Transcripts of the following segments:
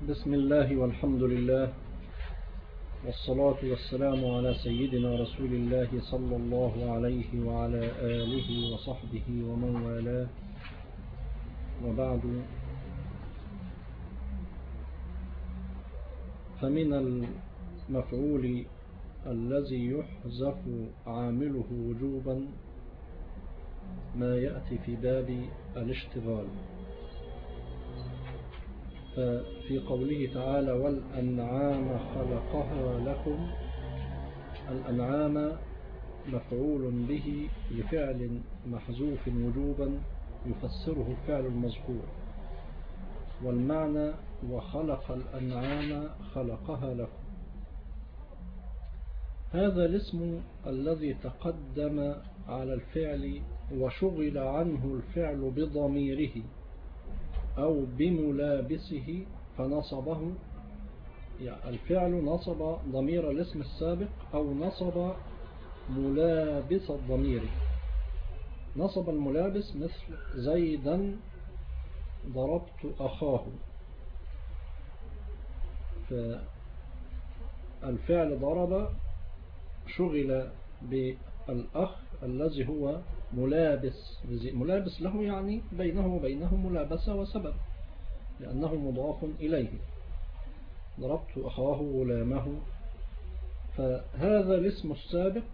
بسم الله والحمد لله والصلاة والسلام على سيدنا رسول الله صلى الله عليه وعلى آله وصحبه ومن والاه، وبعد. فمن المفعول الذي يحذف عامله وجوبا ما يأتي في باب الاشتغال. ففي قوله تعالى والأنعام خلقها لكم، الأنعام مفعول به لفعل محذوف وجوبا يفسره الفعل المذكور، والمعنى وخلق الأنعام خلقها لكم. هذا الاسم الذي تقدم على الفعل وشغل عنه الفعل بضميره أو بملابسه فنصبه، يعني الفعل نصب ضمير الاسم السابق أو نصب ملابس الضمير. نصب الملابس مثل زيدا ضربت أخاه، فالفعل ضرب شغل بالأخ الذي هو ملابس له، يعني بينه وبينه ملابسة وسبب لأنه مضاف إليه. ضربت أخاه غلامه. فهذا الاسم السابق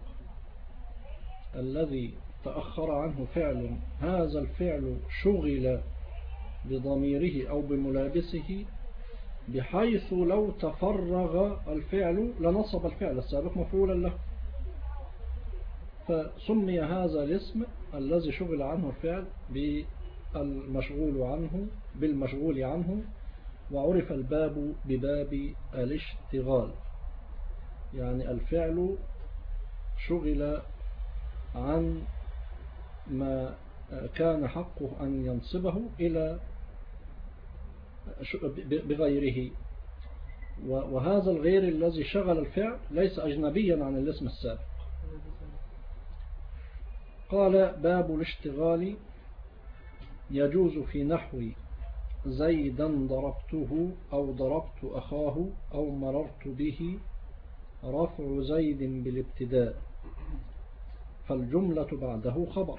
الذي تأخر عنه فعل، هذا الفعل شغل بضميره أو بملابسه بحيث لو تفرغ الفعل لنصب الفعل السابق مفعولا له. فسمي هذا الاسم الذي شغل عنه الفعل بالمشغول عنه، وعرف الباب بباب الاشتغال، يعني الفعل شغل عن ما كان حقه أن ينصبه إلى بغيره، وهذا الغير الذي شغل الفعل ليس أجنبيا عن الاسم السابق. قال باب الاشتغال يجوز في نحو زيدا ضربته أو ضربت أخاه أو مررت به رفع زيد بالابتداء فالجملة بعده خبر.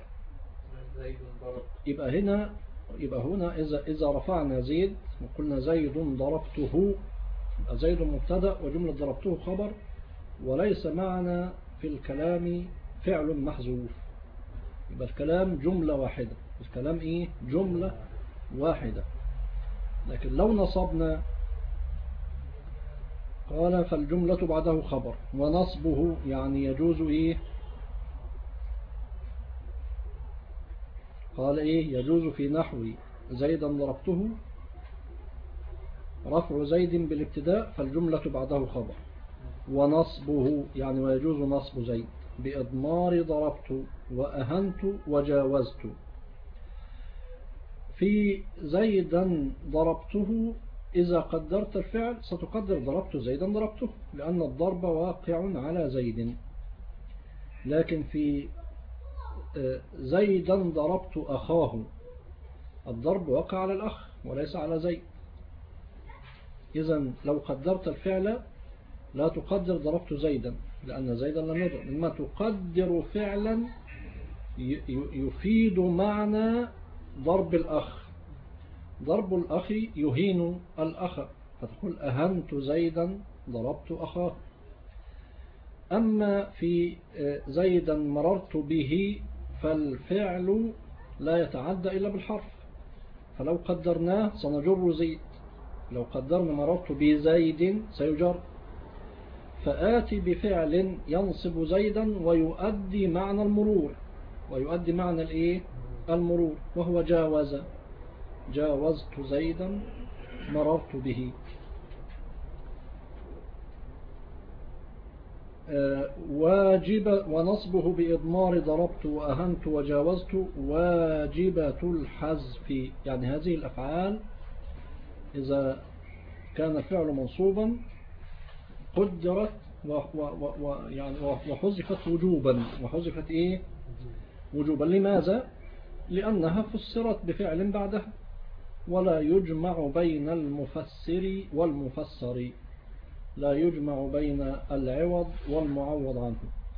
يبقى هنا إذا رفعنا زيد وقلنا زيد ضربته، زيد مبتدأ وجملة ضربته خبر، وليس معنا في الكلام فعل محذوف، يبقى الكلام جملة واحدة. الكلام إيه؟ جملة واحدة. لكن لو نصبنا قال فالجملة بعده خبر، ونصبه يعني يجوز إيه؟ قال إيه؟ يجوز في نحو زيدا ضربته رفع زيد بالابتداء فالجملة بعده خبر، ونصبه يعني ويجوز نصب زيد بإضمار ضربت وأهنت وجاوزت. في زيدا ضربته إذا قدرت الفعل ستقدر ضربت زيدا ضربته، لأن الضرب واقع على زيد. لكن في زيدا ضربت أخاه الضرب وقع على الأخ وليس على زيد. إذن لو قدرت الفعل لا تقدر ضربت زيدا لأن زيدا لم يضرب، إنما تقدر فعلا يفيد معنى ضرب الأخ. ضرب الأخ يهين الأخ، فتقول أهنت زيدا ضربت أخاه. أما في زيدا مررت به فالفعل لا يتعدى إلا بالحرف، فلو قدرناه سنجر زيد، لو قدرنا مررت بزيد سيجر. فآتي بفعل ينصب زيدا ويؤدي معنى المرور، ويؤدي معنى الإيه؟ المرور، وهو جاوزت زيدا مررت به. واجب ونصبه بإضمار ضربت وأهنت وجاوزت واجبة الحذف، يعني هذه الأفعال إذا كان الفعل منصوبا قدرت وحذفت وجوبا. وحذفت وجوبا. لماذا؟ لأنها فسرت بفعل بعدها، ولا يجمع بين المفسر والمفسر، لا يجمع بين العوض والمعوض عنه.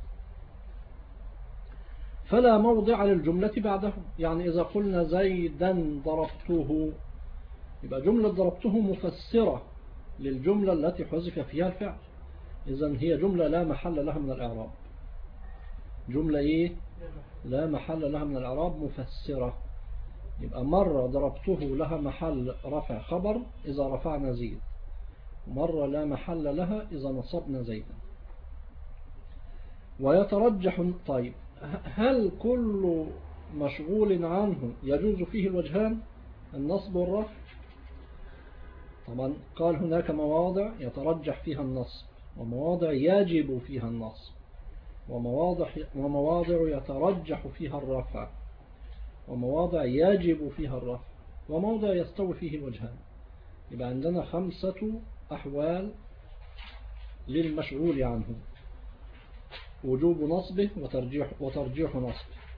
فلا موضع للجملة بعده، يعني إذا قلنا زيدا ضربته، يبقى جملة ضربته مفسرة للجملة التي حذف فيها الفعل، إذن هي جملة لا محل لها من الإعراب. جملة إيه؟ لا محل لها من الإعراب، مفسرة. يبقى مرة ضربته لها محل رفع خبر إذا رفعنا زيد، مرة لا محل لها إذا نصبنا زيدا. ويترجح. طيب، هل كل مشغول عنه يجوز فيه الوجهان، النصب والرفع؟ طبعا قال هناك مواضع يترجح فيها النصب، ومواضع يجب فيها النصب، ومواضع يترجح فيها الرفع، ومواضع يجب فيها الرفع، وموضع يستوي فيه الوجهان. يبقى عندنا 5 أحوال للمشغول عنه: وجوب نصبه وترجيح نصبه،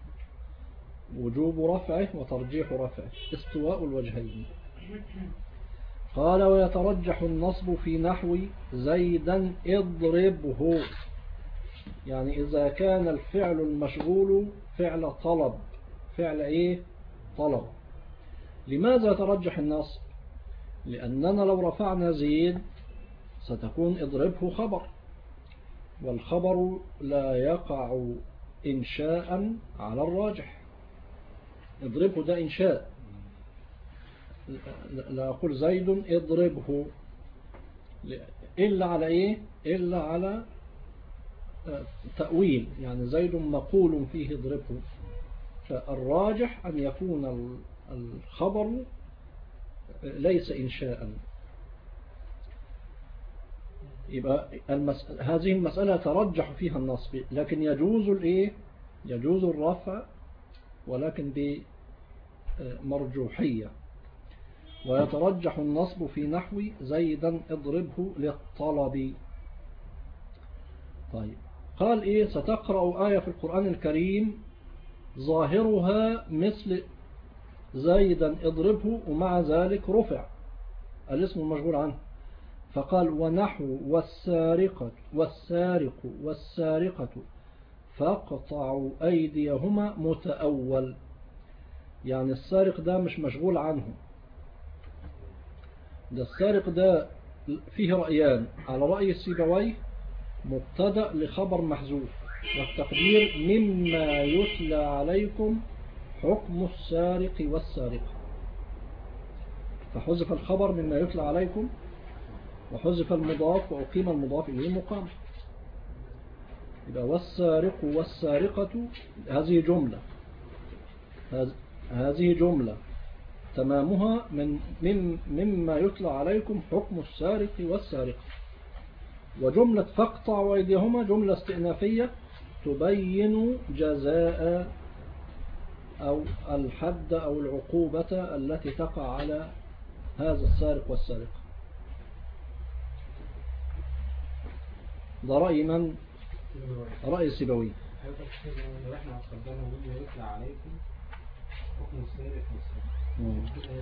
وجوب رفعه وترجيح رفعه، استواء الوجهين. قال: ويترجح النصب في نحو زيدا اضربه، يعني إذا كان الفعل المشغول فعل طلب. فعل إيه؟ طلب. لماذا يترجح النصب؟ لأننا لو رفعنا زيد ستكون اضربه خبر، والخبر لا يقع إنشاء على الراجح. اضربه ده إنشاء، لا أقول زيد اضربه إلا على إيه؟ إلا على تأويل، يعني زيد مقول فيه اضربه، فالراجح أن يكون الخبر ليس إنشاء. يبقى هذه المسألة ترجح فيها النصب، لكن يجوز الإيه؟ يجوز الرفع، ولكن بمرجوحية. ويترجح النصب في نحو زيدا اضربه للطلب. طيب، قال إيه؟ ستقرأ آية في القرآن الكريم ظاهرها مثل زيدا اضربه، ومع ذلك رفع الاسم المشغول عنه، فقال: ونحو والسارقة فاقطعوا أيديهما متأول، يعني السارق ده مش مشغول عنه، ده السارق ده فيه رأيان، على رأي السيبويه مبتدأ لخبر محذوف، والتقدير مما يتلى عليكم حكم السارق والسارقة، فحذف الخبر مما يتلى عليكم، وحذف المضاف، وأقيم المضاف إليه مقام. يبقى والسارق والسارقة هذه جملة تمامها مما يتلى عليكم حكم السارق والسارقة. وجملة فاقطعوا أيديهما جملة استئنافية تبين جزاء أو الحد أو العقوبة التي تقع على هذا السارق والسارقة. ده رأي من؟ رأي السيبوي. احنا قدرنا مما يتلى عليكم حكم السارق والسارقة.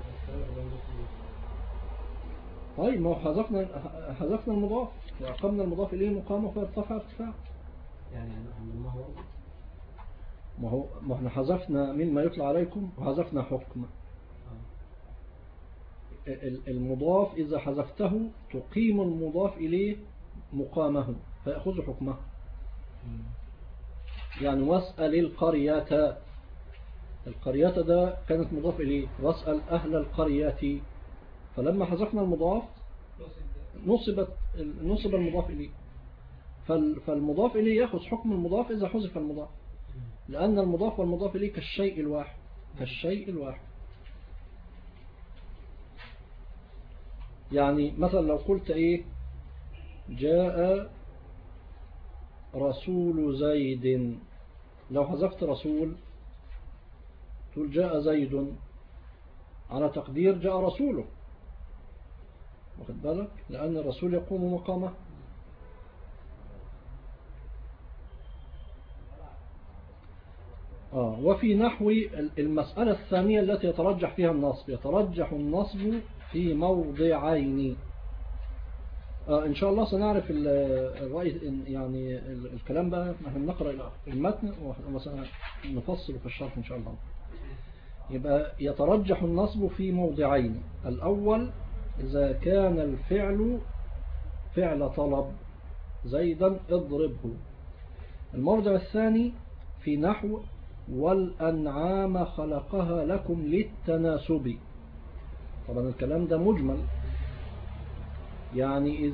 طيب، ما هو حذفنا المضاف وأقمنا المضاف إليه مقامه فارتفع ارتفاع. يعني ما احنا حذفنا مما يتلى عليكم وحذفنا حكم. المضاف إذا حذفته تقيم المضاف إليه مقامه فيأخذ حكمه. يعني واسأل القرية ده كانت مضاف إليه، واسأل أهل القرية، فلما حذفنا المضاف نصب المضاف إليه، فالمضاف إليه يأخذ حكم المضاف إذا حذف المضاف، لأن المضاف والمضاف إليه كالشيء الواحد. يعني مثلا لو قلت إيه؟ جاء رسول زيد، لو حذفت رسول تقول جاء زيد، على تقدير جاء رسوله، واخد بالك؟ لأن الرسول يقوم مقامه. وفي نحو المسألة الثانية التي يترجح فيها النصب، يترجح النصب في موضعين. إن شاء الله سنعرف الرأي، يعني الكلام بقى نحن نقرأ المتن وسنفصل في الشرح إن شاء الله. يبقى يترجح النصب في موضعين: الأول إذا كان الفعل فعل طلب، زيدا اضربه. الموضع الثاني في نحو والأنعام خلقها لكم للتناسب. طبعا الكلام ده مجمل، يعني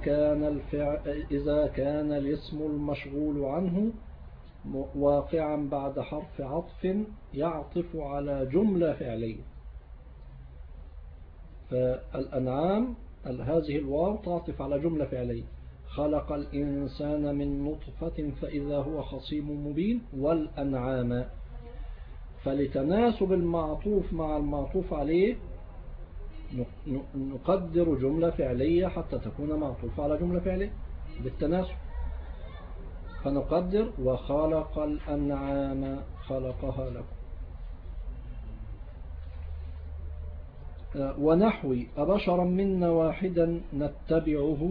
إذا كان الاسم المشغول عنه واقعا بعد حرف عطف يعطف على جملة فعلية. فالأنعام هذه الواو تعطف على جملة فعلية: خلق الإنسان من نطفة فإذا هو خصيم مبين والأنعام. فلتناسب المعطوف مع المعطوف عليه نقدر جملة فعلية حتى تكون معطوفة على جملة فعلية بالتناسب، فنقدر وخلق الأنعام خلقها لكم. ونحو أبشرا منا واحدا نتبعه.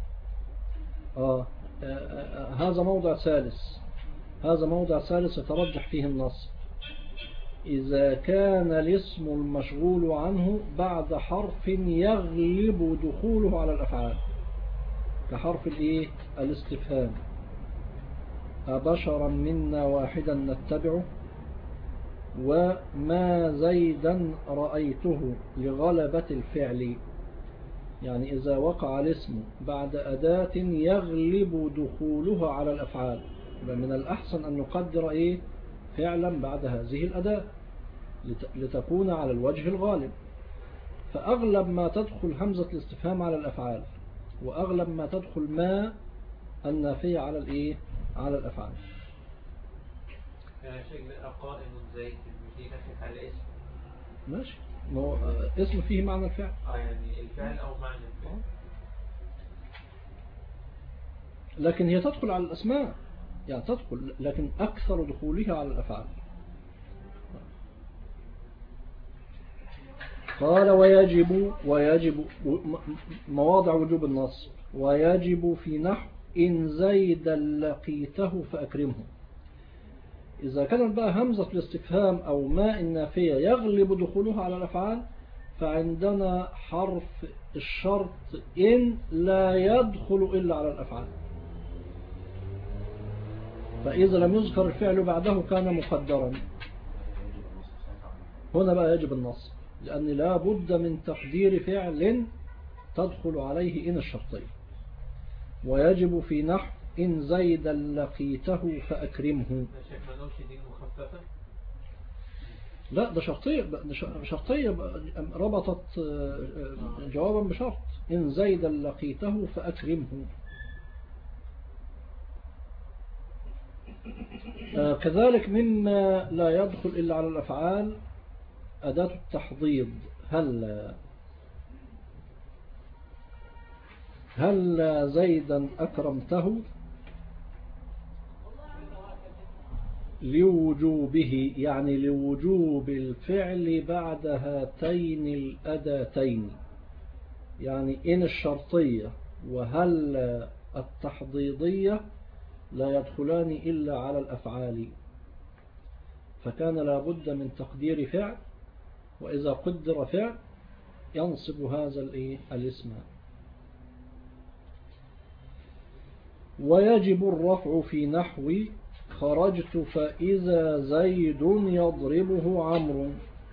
هذا موضع ثالث يترجح فيه النص: إذا كان الاسم المشغول عنه بعد حرف يغلب دخوله على الأفعال، كحرف الاستفهام: أبشرا منا واحدا نتبعه، وما زيدا رأيته، لغلبة الفعل. يعني إذا وقع الاسم بعد أداة يغلب دخولها على الأفعال، من الأحسن أن نقدر فعلا بعد هذه الأداة لتكون على الوجه الغالب. فأغلب ما تدخل همزة الاستفهام على الأفعال، وأغلب ما تدخل ما النافية على الأفعال. يعني شيء قائم زي في نفي على اسم ماشي، اسم فيه معنى الفعل. يعني الفعل أو معنى الفعل. لكن هي تدخل على الأسماء، يعني تدخل، لكن أكثر دخولها على الأفعال. قال ويجب مواضع وجوب النصب: ويجب في نحو إن زيدا لقيته فأكرمه. إذا كانت بقى همزة الاستفهام أو ما النافية يغلب دخولها على الأفعال، فعندنا حرف الشرط إن لا يدخل إلا على الأفعال. فإذا لم يذكر الفعل بعده كان مقدرا. هنا بقى يجب النصب، لأن لا بد من تقدير فعل تدخل عليه إن الشرطية. ويجب في نحو إن زيدا لقيته فأكرمه. لا، ده شرطية ربطت جوابا بشرط: إن زيدا لقيته فأكرمه. كذلك مما لا يدخل إلا على الأفعال أداة التحضيض: هل زيدا أكرمته، لوجوبه، يعني لوجوب الفعل بعد هاتين الأداتين. يعني إن الشرطية وهل التحضيضية لا يدخلان إلا على الأفعال، فكان لا بد من تقدير فعل، وإذا قدر فعل ينصب هذا الاسم. ويجب الرفع في نحو خرجت فإذا زيد يضربه عمرو.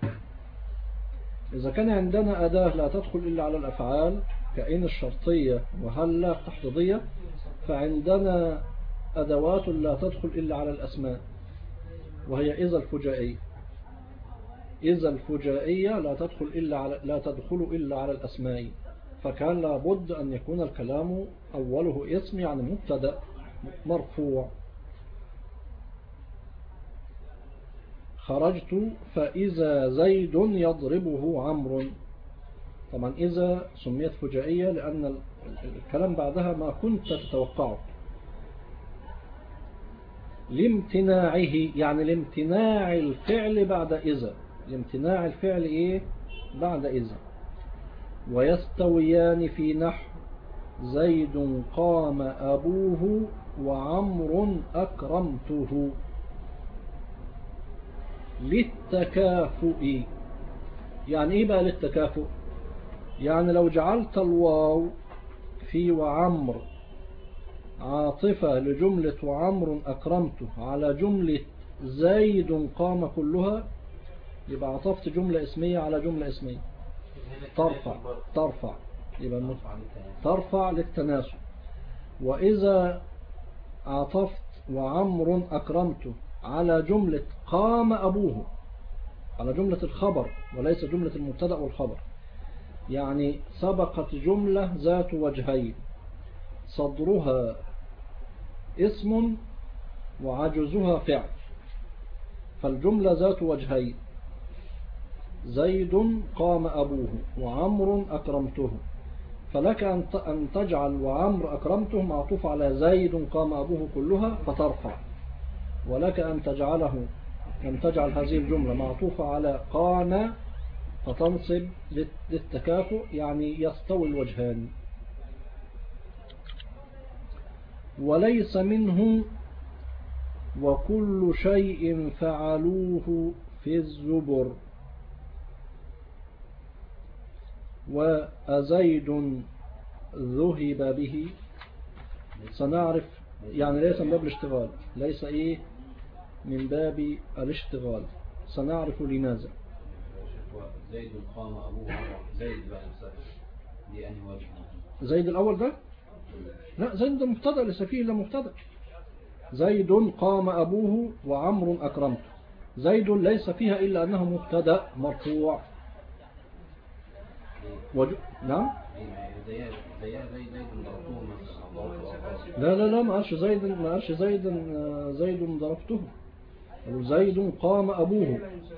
إذا كان عندنا أداة لا تدخل إلا على الأفعال كإن الشرطية وهل لا التحضيضية، فعندنا أدوات لا تدخل إلا على الأسماء، وهي إذا الفجائية. إذا الفجائية لا تدخل إلا على الأسماء، فكان لابد أن يكون الكلام أوله اسم، يعني مبتدأ مرفوع. خرجت فإذا زيد يضربه عمرو. طبعا إذا سميت فجائية لأن الكلام بعدها ما كنت تتوقعه. لامتناعه، يعني لامتناع الفعل بعد إذا، لامتناع الفعل إيه بعد إذا. ويستويان في نحو زيد قام أبوه وعمر أكرمته للتكافؤ. يعني إيه بقى للتكافؤ؟ يعني لو جعلت الواو في وعمر عاطفة لجملة وعمر أكرمته على جملة زيد قام كلها، يبقى عطفت جملة اسمية على جملة اسمية، ترفع يبقى ترفع للتناسب. وإذا عطفت وعمر أكرمته على جملة قام أبوه، على جملة الخبر وليس جملة المبتدأ والخبر، يعني سبقت جملة ذات وجهين صدرها اسم وعجزها فعل، فالجملة ذات وجهين زيد قام أبوه وعمر أكرمته، فلك أن تجعل وعمر أكرمته معطوف على زيد قام أبوه كلها فترفع، ولك أن تجعل هذه الجملة معطوفة على قام فتنصب للتكافؤ، يعني يستوي الوجهان. وليس منه وكل شيء فعلوه في الزبر وأزيد ذهب به. سنعرف يعني ليس من باب الاشتغال، ليس إيه من باب الاشتغال، سنعرف لماذا. زيد قام أبوه، زيد بقى دي أنهي وجه؟ زيد الأول ده؟ لا، زيد ده مبتدأ ليس فيه إلا مبتدأ. زيد قام أبوه وعمر أكرمته، زيد ليس فيها إلا أنه مبتدأ مرفوع. نعم. لا ما قالش زيد، ما قالش زيد ضربته، زيد قام أبوه.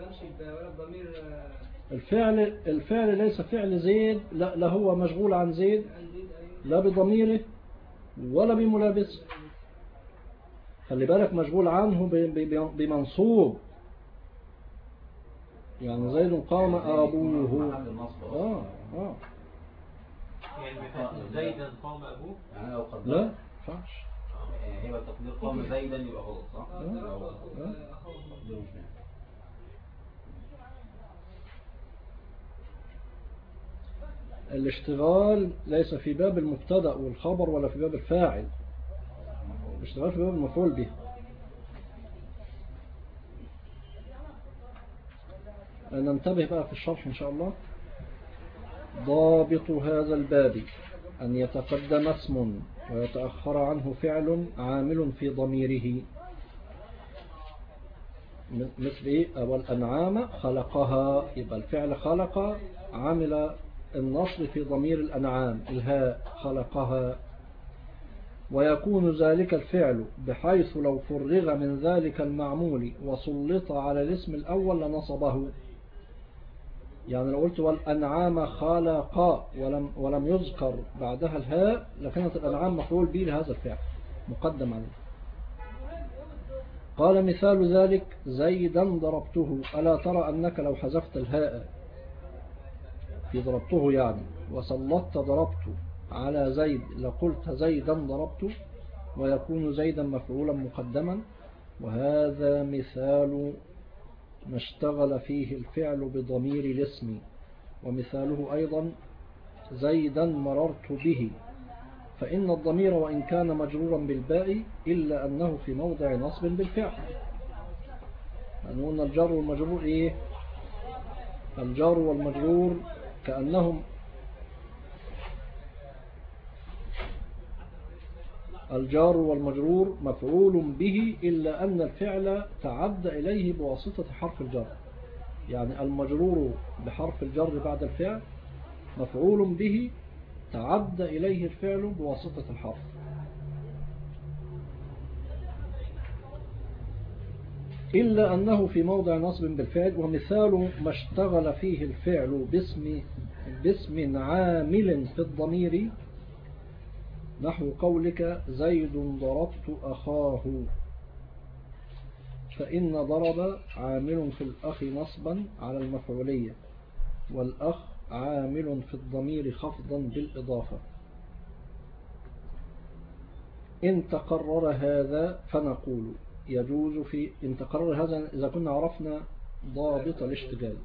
الفعل ليس فعل زيد، لا هو مشغول عن زيد لا بضميره ولا بملابسه، خلي بالك مشغول عنه بمنصوب، يعني زيد قام أبوه. يعني زيدا قام أبوه، يعني لو قدر لا فعش، هيبقى تقدير قام زيدا يبقى غلط صح؟ الاشتغال ليس في باب المبتدأ والخبر ولا في باب الفاعل، الاشتغال في باب المفعول به. ننتبه بقى في الشرح إن شاء الله. ضابط هذا الباب أن يتقدم اسم ويتأخر عنه فعل عامل في ضميره، مثل إيه؟ والأنعام خلقها، يبقى الفعل خلق عامل النصر في ضمير الأنعام الهاء خلقها، ويكون ذلك الفعل بحيث لو فرغ من ذلك المعمول وسلط على الاسم الأول لنصبه. يعني لو قلت والأنعام خلق ولم يذكر بعدها الهاء لكانت الأنعام مفعول به لهذا الفعل مقدم عليه. قال مثال ذلك زيدا ضربته، ألا ترى أنك لو حذفت الهاء في ضربته يعني وسلطت ضربته على زيد لقلت زيدا ضربته، ويكون زيدا مفعولا مقدما. وهذا مثال ما اشتغل فيه الفعل بضمير الاسم. ومثاله أيضا زيدا مررت به، فإن الضمير وإن كان مجرورا بالباء إلا أنه في موضع نصب بالفعل. يعني قلنا الجار والمجرور إيه؟ الجار والمجرور كأنهم الجار والمجرور مفعول به إلا أن الفعل تعدى إليه بواسطة حرف الجر، يعني المجرور بحرف الجر بعد الفعل مفعول به تعدى إليه الفعل بواسطة الحرف. إلا أنه في موضع نصب بالفعل. ومثال ما اشتغل فيه الفعل باسم عامل في الضمير نحو قولك زيد ضربت أخاه، فإن ضرب عامل في الأخ نصبا على المفعولية، والأخ عامل في الضمير خفضا بالإضافة. إن تقرر هذا فنقول يجوز في إن تقرر هذا إذا كنا عرفنا ضابط الاشتغال.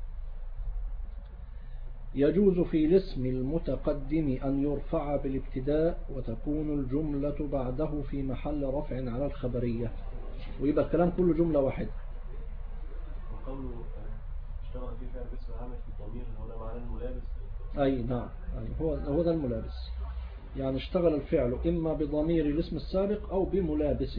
يجوز في الاسم المتقدم أن يرفع بالابتداء وتكون الجملة بعده في محل رفع على الخبرية، ويبقى الكلام كله جملة واحدة. وقوله اشتغل في فعل اسم عامل في الضمير هنا معنى الملابس. أي نعم، هو ده الملابس، يعني اشتغل الفعل إما بضمير الاسم السابق أو بملابسه.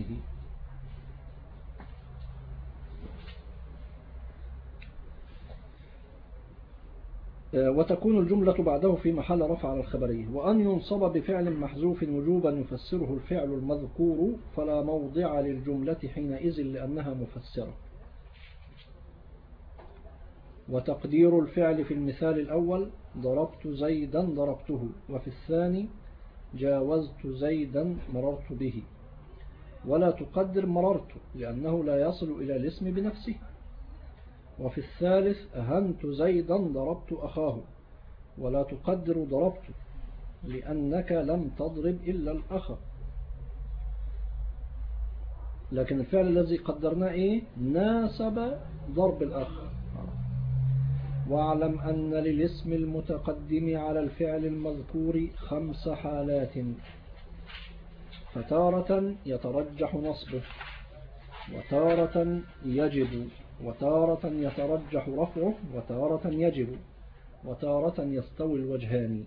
وتكون الجملة بعده في محل رفع على الخبرية. وأن ينصب بفعل محذوف وجوبا يفسره الفعل المذكور فلا موضع للجملة حينئذ لأنها مفسرة. وتقدير الفعل في المثال الأول ضربت زيدا ضربته، وفي الثاني جاوزت زيدا مررت به، ولا تقدر مررت لأنه لا يصل إلى الاسم بنفسه. وفي الثالث أهنت زيدا ضربت أخاه، ولا تقدر ضربت لأنك لم تضرب إلا الأخ. لكن الفعل الذي قدرناه إيه؟ ناسب ضرب الأخ. واعلم أن للاسم المتقدم على الفعل المذكور 5 حالات، فتارة يترجح نصبه، وتارة يجب، وتارة يترجح رفعه، وتارة يجب، وتارة يستوي الوجهان.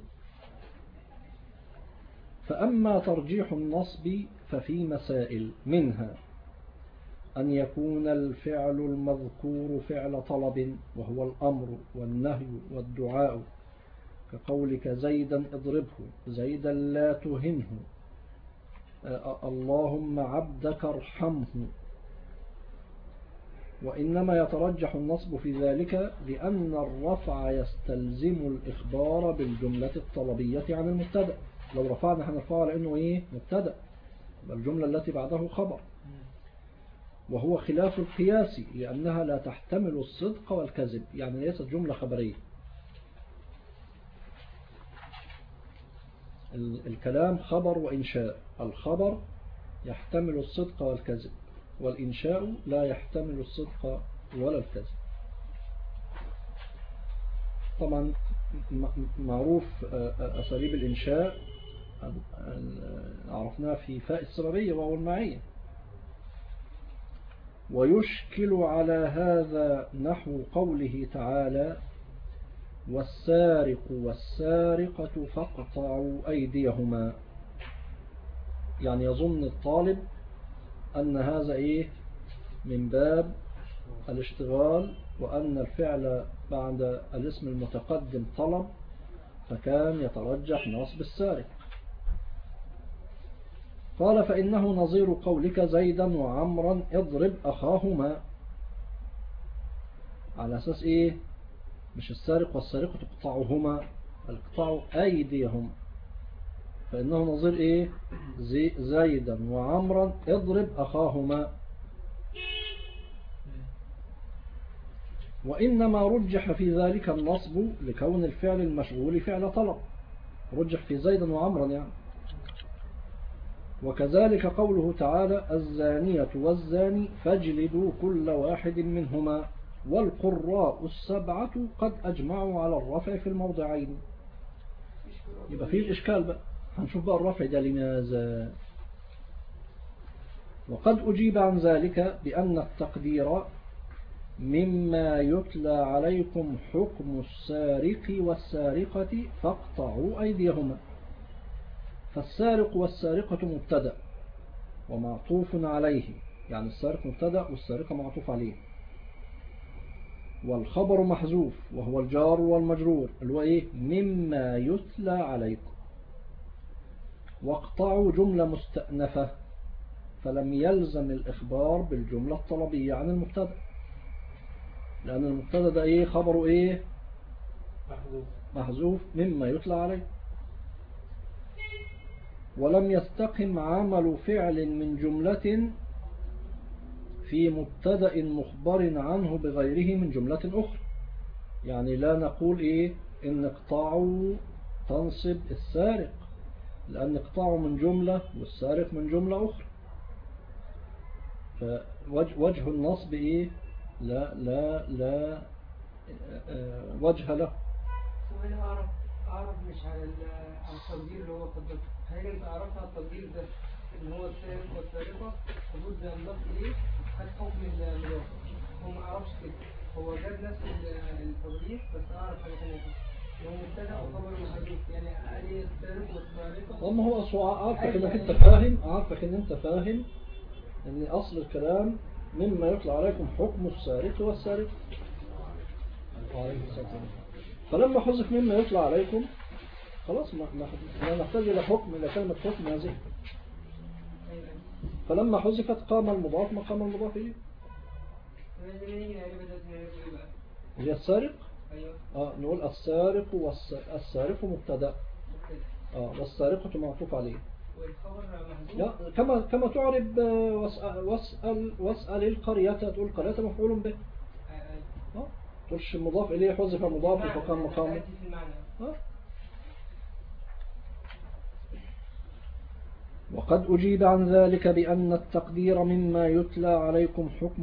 فأما ترجيح النصب ففي مسائل، منها أن يكون الفعل المذكور فعل طلب وهو الأمر والنهي والدعاء، كقولك زيدا اضربه، زيدا لا تهنه، اللهم عبدك ارحمه. وإنما يترجح النصب في ذلك لأن الرفع يستلزم الإخبار بالجملة الطلبية عن المبتدأ. لو رفعنا هنرفعه لأنه إيه؟ مبتدأ، الجملة التي بعده خبر، وهو خلاف القياس لأنها لا تحتمل الصدق والكذب، يعني ليست جملة خبرية. الكلام خبر وإنشاء، الخبر يحتمل الصدق والكذب، والإنشاء لا يحتمل الصدق ولا الكذب. طبعا معروف أساليب الإنشاء عرفناها في فاء السببية وهو المعية. ويشكل على هذا نحو قوله تعالى والسارق والسارقة فاقطعوا أيديهما، يعني يظن الطالب أن هذا إيه؟ من باب الاشتغال، وأن الفعل بعد الاسم المتقدم طلب، فكان يترجح نصب السارق. قال فإنه نظير قولك زيدا وعمرا اضرب أخاهما، على أساس إيه؟ مش السارق والسارقة تقطعهما، القطعوا أيديهم، فإنه نظير إيه؟ زيدا وعمرا اضرب أخاهما. وإنما رجح في ذلك النصب لكون الفعل المشغول فعل طلب، رجح في زيدا وعمرا يعني. وكذلك قوله تعالى الزانية والزاني فاجلدوا كل واحد منهما، والقراء السبعة قد أجمعوا على الرفع في الموضعين. يبقى فيه الإشكال بقى، هنشوف بقى الرفع ده لماذا. وقد أجيب عن ذلك بأن التقدير مما يتلى عليكم حكم السارق والسارقة فاقطعوا أيديهما، فالسارق والسارقة مبتدأ ومعطوف عليه، يعني السارق مبتدأ والسارقة معطوف عليه، والخبر محذوف وهو الجار والمجرور اللي هو إيه؟ مما يتلى عليكم. واقطعوا جملة مستأنفة فلم يلزم الإخبار بالجملة الطلبية عن المبتدأ، لأن المبتدأ ده إيه؟ خبره إيه؟ محذوف مما يتلى عليه. ولم يستقم عمل فعل من جملة في مبتدأ مخبر عنه بغيره من جملة أخرى. يعني لا نقول إيه إن اقطعوا تنصب السارق، لأن اقطعوا من جملة والسارق من جملة أخرى. فوجه النصب إيه؟ لا وجه له. سؤال أعرف مش على التقدير اللي هو قدرته. هل أنت عرفت على التقدير ده إن هو السارق والسارقة المفروض ينضاف إليه خد حكم المضاف؟ هو ما عرفش كده، هو جاب نفس التقدير بس أعرف حاجة ثانية كده. هو مبتدأ وخبر محذوف، يعني قال إيه السارق والسارقة. أما هو عارفك إنك أنت فاهم، عارفك إن أنت فاهم إن أصل الكلام مما يطلع عليكم حكم السارق والسارق. فلما حذف مما يطلع عليكم خلاص ما نحتاج إلى حكم، إلى كلمة حكم هذه. فلما حذفت قام المضاف مقام المضاف إليه. هي السارق. نقول السارق مبتدأ، والسارقة معطوف عليه. لا كما تعرب واسأل القرية، تقول القرية مفعول به. تقولش مضاف إليه حذف مضاف فقام مقامه. وقد أجيب عن ذلك بأن التقدير مما يتلى عليكم حكم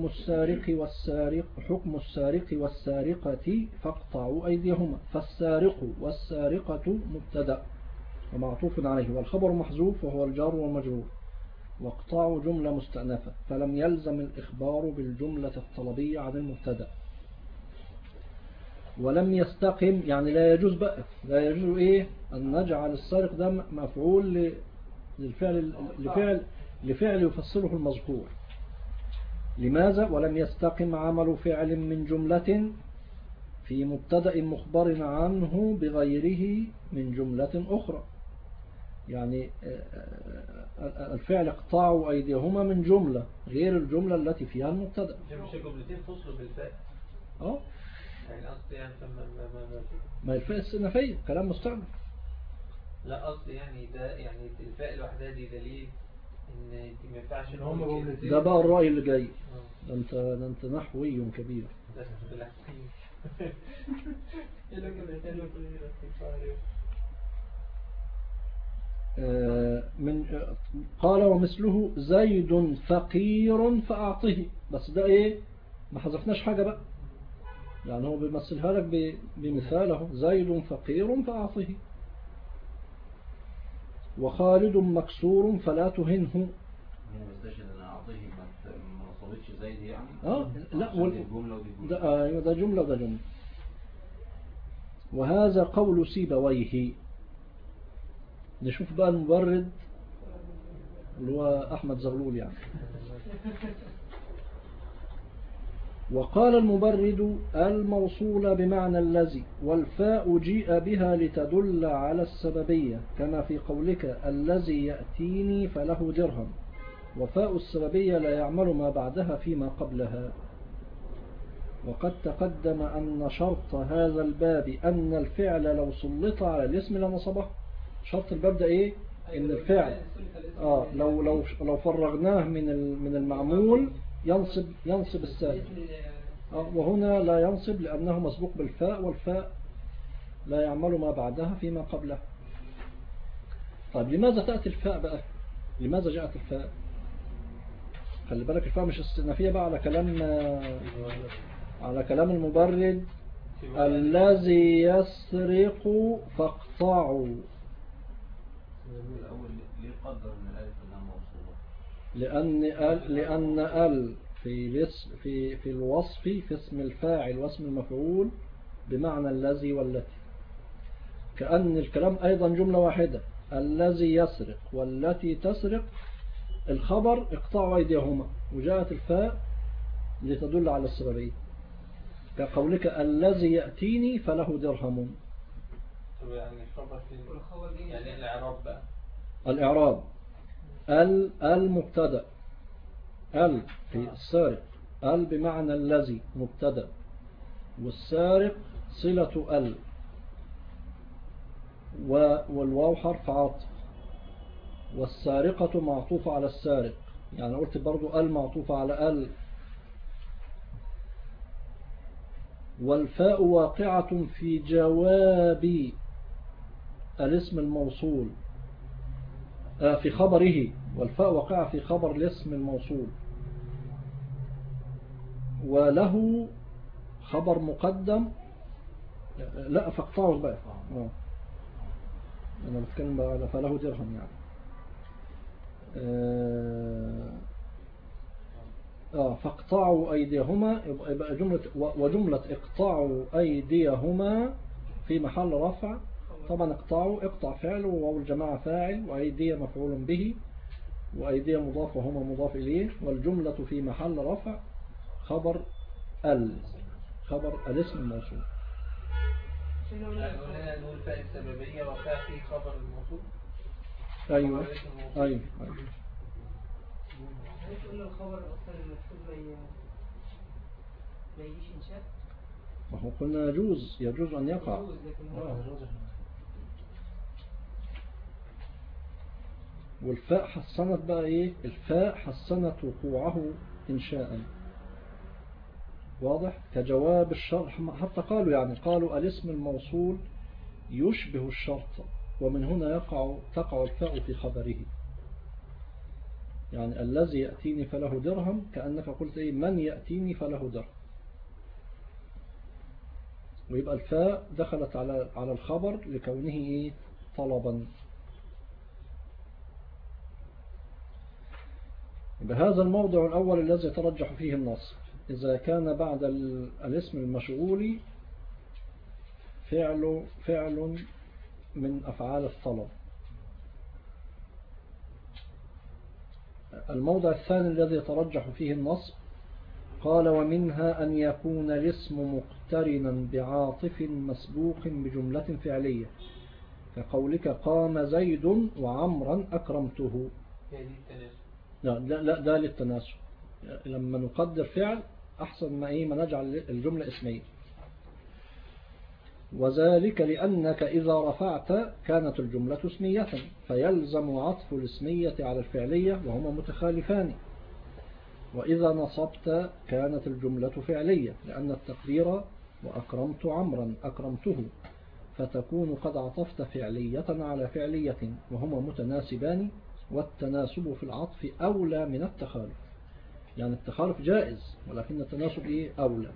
السارق والسارقة فاقطعوا أيديهما، فالسارق والسارقة مبتدأ ومعطوف عليه، والخبر محذوف وهو الجار والمجرور، واقطعوا جملة مستأنفة، فلم يلزم الإخبار بالجملة الطلبية عن المبتدأ. ولم يستقم، يعني لا يجوز أن نجعل السارق ده مفعول لفعل يفسره المذكور. لماذا؟ ولم يستقم عمل فعل من جملة في مبتدأ مخبر عنه بغيره من جملة أخرى. يعني الفعل اقطعوا أيديهما من جملة غير الجملة التي فيها المبتدأ. مش جملتين فصلوا بالفاء. يعني قصدي يعني ما الفاء السنفية كلام مستعمل. لا قصدي يعني ده يعني الفاء الوحدة دي دليل ان دي ما ينفعش ان هم جملتين. ده بقى الرأي اللي جاي. ده انت نحوي كبير. قال ومثله زيد فقير فأعطه، بس ده ايه ما حذفناش حاجة بقى، يعني هو بيمثلها لك بمثاله زيد فقير فأعطه. وخالد مكسور فلا تهنه. ده جملة وده جملة. وهذا قول سيبويه. نشوف بقى المبرد اللي هو أحمد زغلول يعني. وقال المبرد الموصول بمعنى الذي، والفاء جيء بها لتدل على السببية، كما في قولك الذي يأتيني فله درهم، وفاء السببية لا يعمل ما بعدها فيما قبلها. وقد تقدم أن شرط هذا الباب أن الفعل لو سلط على الاسم لنصبه. شرط الباب ده إيه؟ إن الفعل لو فرغناه من المعمول ينصب السابق، وهنا لا ينصب لأنه مسبوق بالفاء، والفاء لا يعمل ما بعدها فيما قبله. طيب لماذا تأتي الفاء بقى؟ لماذا جاءت الفاء؟ خلي بالك الفاء مش استئنافية بقى على كلام المبرد. الذي يسرق فاقطعوا. ليه قدر من الألف أنها موصولة؟ لأن ال في الوصف في اسم الفاعل واسم المفعول بمعنى الذي والتي، كأن الكلام أيضا جملة واحدة. الذي يسرق والتي تسرق، الخبر اقطعوا أيديهما، وجاءت الفاء لتدل على السببية، كقولك الذي يأتيني فله درهم. يعني الخبر يعني الإعراب بقى. الإعراب المبتدأ في السارق، بمعنى الذي مبتدأ، والسارق صلة والواو حرف عاطف، والسارقة معطوفة على السارق. يعني قلت برضو معطوفة على والفاء واقعة في جواب الاسم الموصول في خبره، والفاء واقعة في خبر الاسم الموصول، وله خبر مقدم. لا فاقطعوا بقى. أنا بتكلم بقى على فله درهم يعني. فاقطعوا أيديهما، يبقى جملة وجملة اقطعوا أيديهما في محل رفع. طبعا اقطع فعل وواو الجماعة فاعل، وأيدي مفعول به، وأيدي مضاف وهما مضاف إليه، والجملة في محل رفع خبر الاسم الموصول. نقول فاء السببية وفاء في خبر الموصول. أيوة. قلنا الخبر أصلا المكتوب ما يجيش إنشاء. ما هو قلنا يجوز أن يقع. والفاء حسنت بقى إيه؟ الفاء حسنت وقوعه إنشاء. واضح؟ كجواب الشرح، حتى قالوا الاسم الموصول يشبه الشرط، ومن هنا تقع الفاء في خبره. يعني الذي يأتيني فله درهم، كأنك قلت إيه؟ من يأتيني فله درهم. ويبقى الفاء دخلت على الخبر لكونه إيه؟ طلبا. بهذا الموضع الأول الذي يترجح فيه النص، إذا كان بعد الاسم المشغول فعل من أفعال الطلب. الموضع الثاني الذي يترجح فيه النص، قال ومنها أن يكون الاسم مقترنا بعاطف مسبوق بجملة فعلية، كقولك قام زيد وعمرا أكرمته. لا ده للتناسب. لما نقدر فعل أحسن ما نجعل الجملة اسمية. وذلك لأنك إذا رفعت كانت الجملة اسمية، فيلزم عطف الاسمية على الفعلية وهما متخالفان. وإذا نصبت كانت الجملة فعلية، لأن التقدير وأكرمت عمرا أكرمته، فتكون قد عطفت فعلية على فعلية وهما متناسبان، والتناسب في العطف أولى من التخالف. يعني التخالف جائز، ولكن التناسب أولى.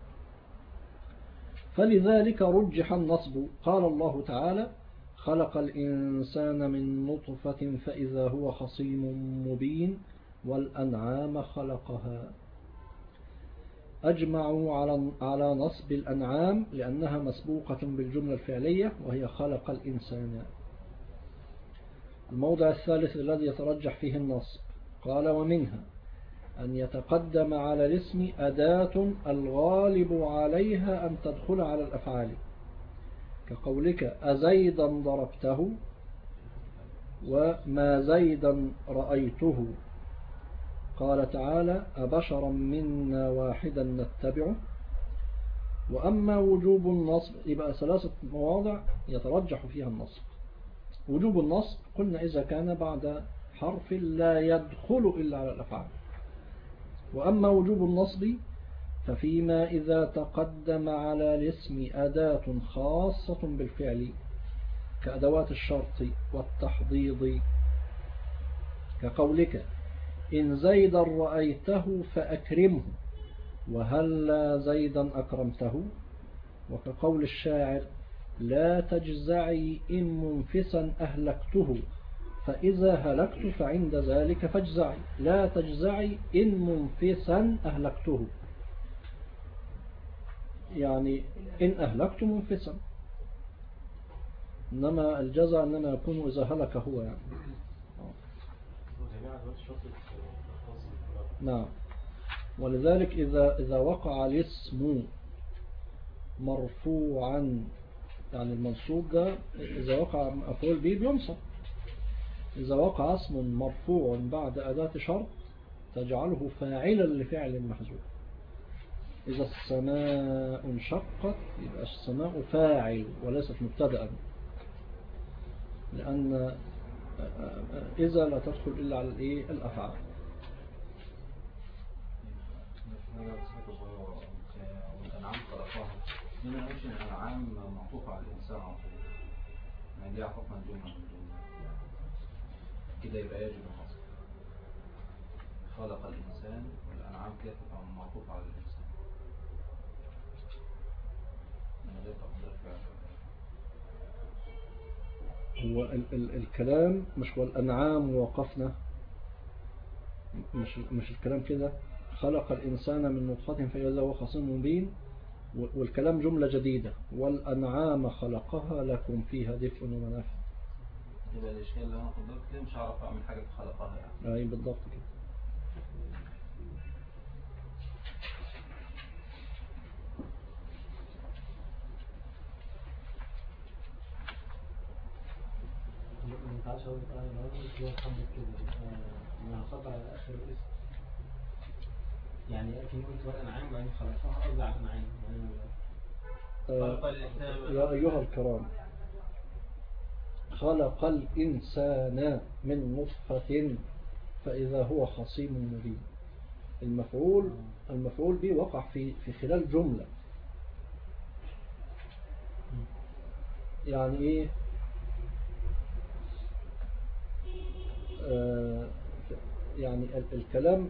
فلذلك رجح النصب. قال الله تعالى خلق الإنسان من نطفة فإذا هو خصيم مبين والأنعام خلقها. أجمعوا على نصب الأنعام لأنها مسبوقة بالجملة الفعلية وهي خلق الإنسان. الموضع الثالث الذي يترجح فيه النصب، قال ومنها أن يتقدم على الاسم أداة الغالب عليها أن تدخل على الأفعال، كقولك أزيدا ضربته، وما زيدا رأيته. قال تعالى أبشرا منا واحدا نتبعه. وأما وجوب النصب، يبقى 3 مواضع يترجح فيها النصب. وجوب النصب قلنا إذا كان بعد حرف لا يدخل إلا على الأفعال. وأما وجوب النصب ففيما إذا تقدم على الاسم أداة خاصة بالفعل كأدوات الشرط والتحضيض، كقولك إن زيدا رأيته فأكرمه وهلا زيدا أكرمته، وكقول الشاعر لا تجزعي إن منفسا أهلكته فإذا هلكت فعند ذلك فاجزعي. لا تجزعي إن منفسا أهلكته، يعني إن أهلكت منفسا، إنما الجزع إنما يكون إذا هلك هو يعني. نعم. ولذلك إذا وقع الاسم مرفوعا، يعني المنصوب ده إذا وقع مفعول به بينصب. إذا وقع اسم مرفوع بعد أداة شرط تجعله فاعلا لفعل محذوف. إذا السماء انشقت يبقى السماء فاعل وليست مبتدأ، لأن إذا لا تدخل إلا على الأفعال. والأنعام خلقها ليه ما نقولش إن الأنعام معطوف على الإنسان على طول؟ يعني دي حكم الجملة كده يبقى يجب النصب. خلق الإنسان والأنعام كده تبقى معطوف على الإنسان من غير تقدير فعل. هو الكلام مش والأنعام وقفنا، مش الكلام كده خلق الإنسان من نطفة فإذا هو خصيم مبين، والكلام جملة جديدة والأنعام خلقها لكم فيها دفء ومنافع. يبقى الإشكال اللي أنا قدرت كده مش هعرف أعمل حاجة في خلقها يعني. أي بالضبط كده. يعني أكيد قلت والأنعام وبعدين خلقها أوزع الأنعام يا أيها الكرام، خلق الإنسان من نطفة فإذا هو خصيم مبين. المفعول به وقع في خلال جملة. يعني إيه؟ يعني الكلام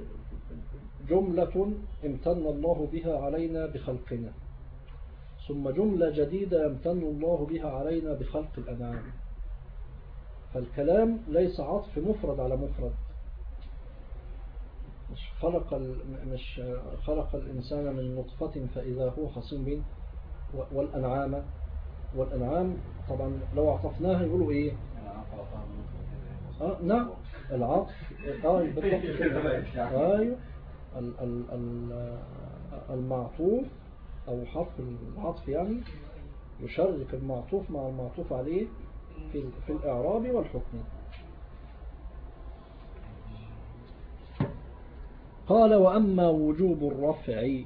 جملة امتن الله بها علينا بخلقنا، ثم جملة جديدة يمتن الله بها علينا بخلق الأنعام. فالكلام ليس عطف مفرد على مفرد. مش خلق الإنسان من نطفة فإذا هو خصيم بين. والأنعام طبعا لو عطفناها يقولوا إيه؟ نعم العطف أيوه المعطوف أو حرف العطف يعني يشرك المعطوف مع المعطوف عليه في الإعراب والحكم. قال وأما وجوب الرفع،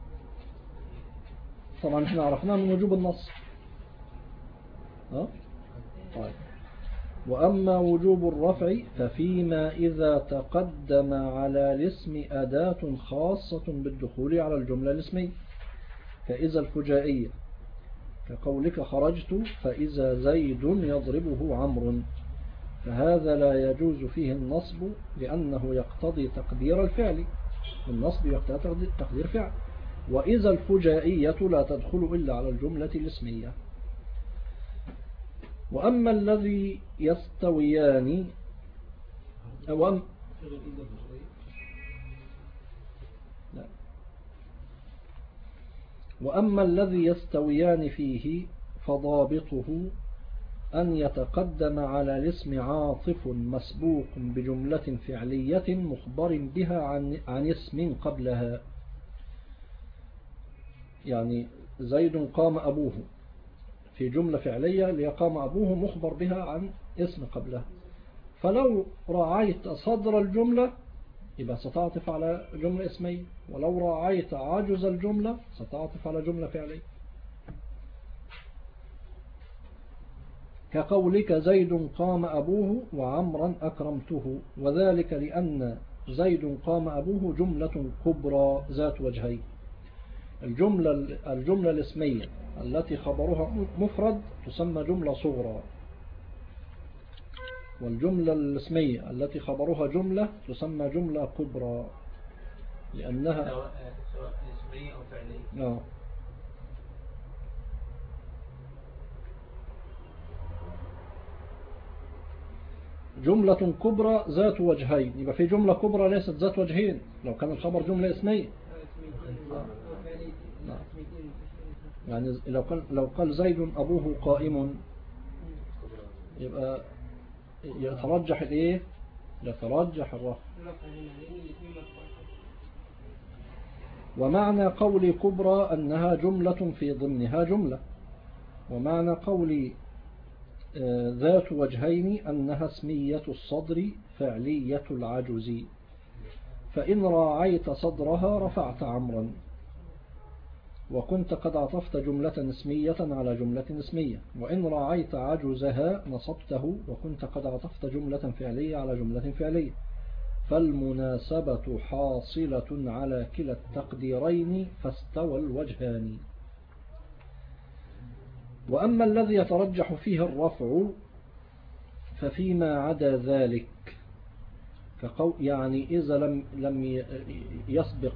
طبعا احنا عرفناه من وجوب النص. طيب وأما وجوب الرفع ففيما إذا تقدم على الاسم أداة خاصة بالدخول على الجملة الاسمية، كإذا الفجائية، كقولك خرجت فإذا زيد يضربه عمرو، فهذا لا يجوز فيه النصب لأنه يقتضي تقدير الفعل. النصب يقتضي تقدير فعل. وإذا الفجائية لا تدخل إلا على الجملة الاسمية. وأما الذي يستويان وأما الذي يستويان فيه فضابطه أن يتقدم على الاسم عاطف مسبوق بجملة فعلية مخبر بها عن اسم قبلها. يعني زيد قام أبوه في جملة فعلية ليقام أبوه مخبر بها عن اسم قبلها، فلو راعيت صدر الجملة يبقى ستعطف على جملة اسمية، ولو راعيت عجز الجملة ستعطف على جملة فعلية. كقولك زيد قام أبوه وعمرا أكرمته، وذلك لأن زيد قام أبوه جملة كبرى ذات وجهين. الجملة الاسمية التي خبرها مفرد تسمى جملة صغرى، والجملة الاسمية التي خبرها جملة تسمى جملة كبرى لأنها سواء اسمية أو فعلية. جملة كبرى ذات وجهين، يبقى في جملة كبرى ليست ذات وجهين لو كان الخبر جملة اسمية. يعني لو قال زيد أبوه قائم يبقى يترجح الايه؟ يترجح الرفع. ومعنى قولي كبرى أنها جملة في ضمنها جملة، ومعنى قولي ذات وجهين أنها اسمية الصدر فعلية العجز، فإن راعيت صدرها رفعت عمرا، وكنت قد عطفت جملة اسمية على جملة اسمية، وإن راعيت عجزها نصبته وكنت قد عطفت جملة فعلية على جملة فعلية، فالمناسبة حاصلة على كلا التقديرين فاستوى الوجهان. وأما الذي يترجح فيه الرفع ففيما عدا ذلك يعني إذا لم يسبق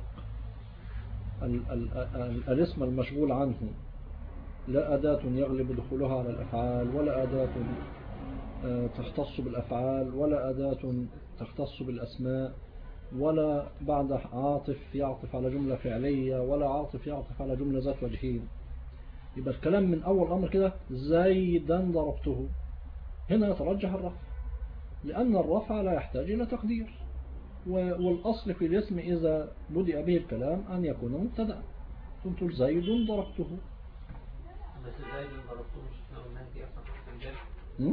الاسم المشغول عنه لا أداة يغلب دخولها على الأفعال، ولا أداة تختص بالأفعال، ولا أداة تختص بالأسماء، ولا بعد عاطف يعطف على جملة فعلية، ولا عاطف يعطف على جملة ذات وجهين. يبقى الكلام من أول أمر كده زيدا ضربته، هنا يترجح الرفع، لأن الرفع لا يحتاج إلى تقدير، والأصل في الاسم إذا بدأ به الكلام أن يكون مبتدأ. كنت زيد ضربته. بس زيد ضربته مش احنا قلنا دي اصلا في الجد.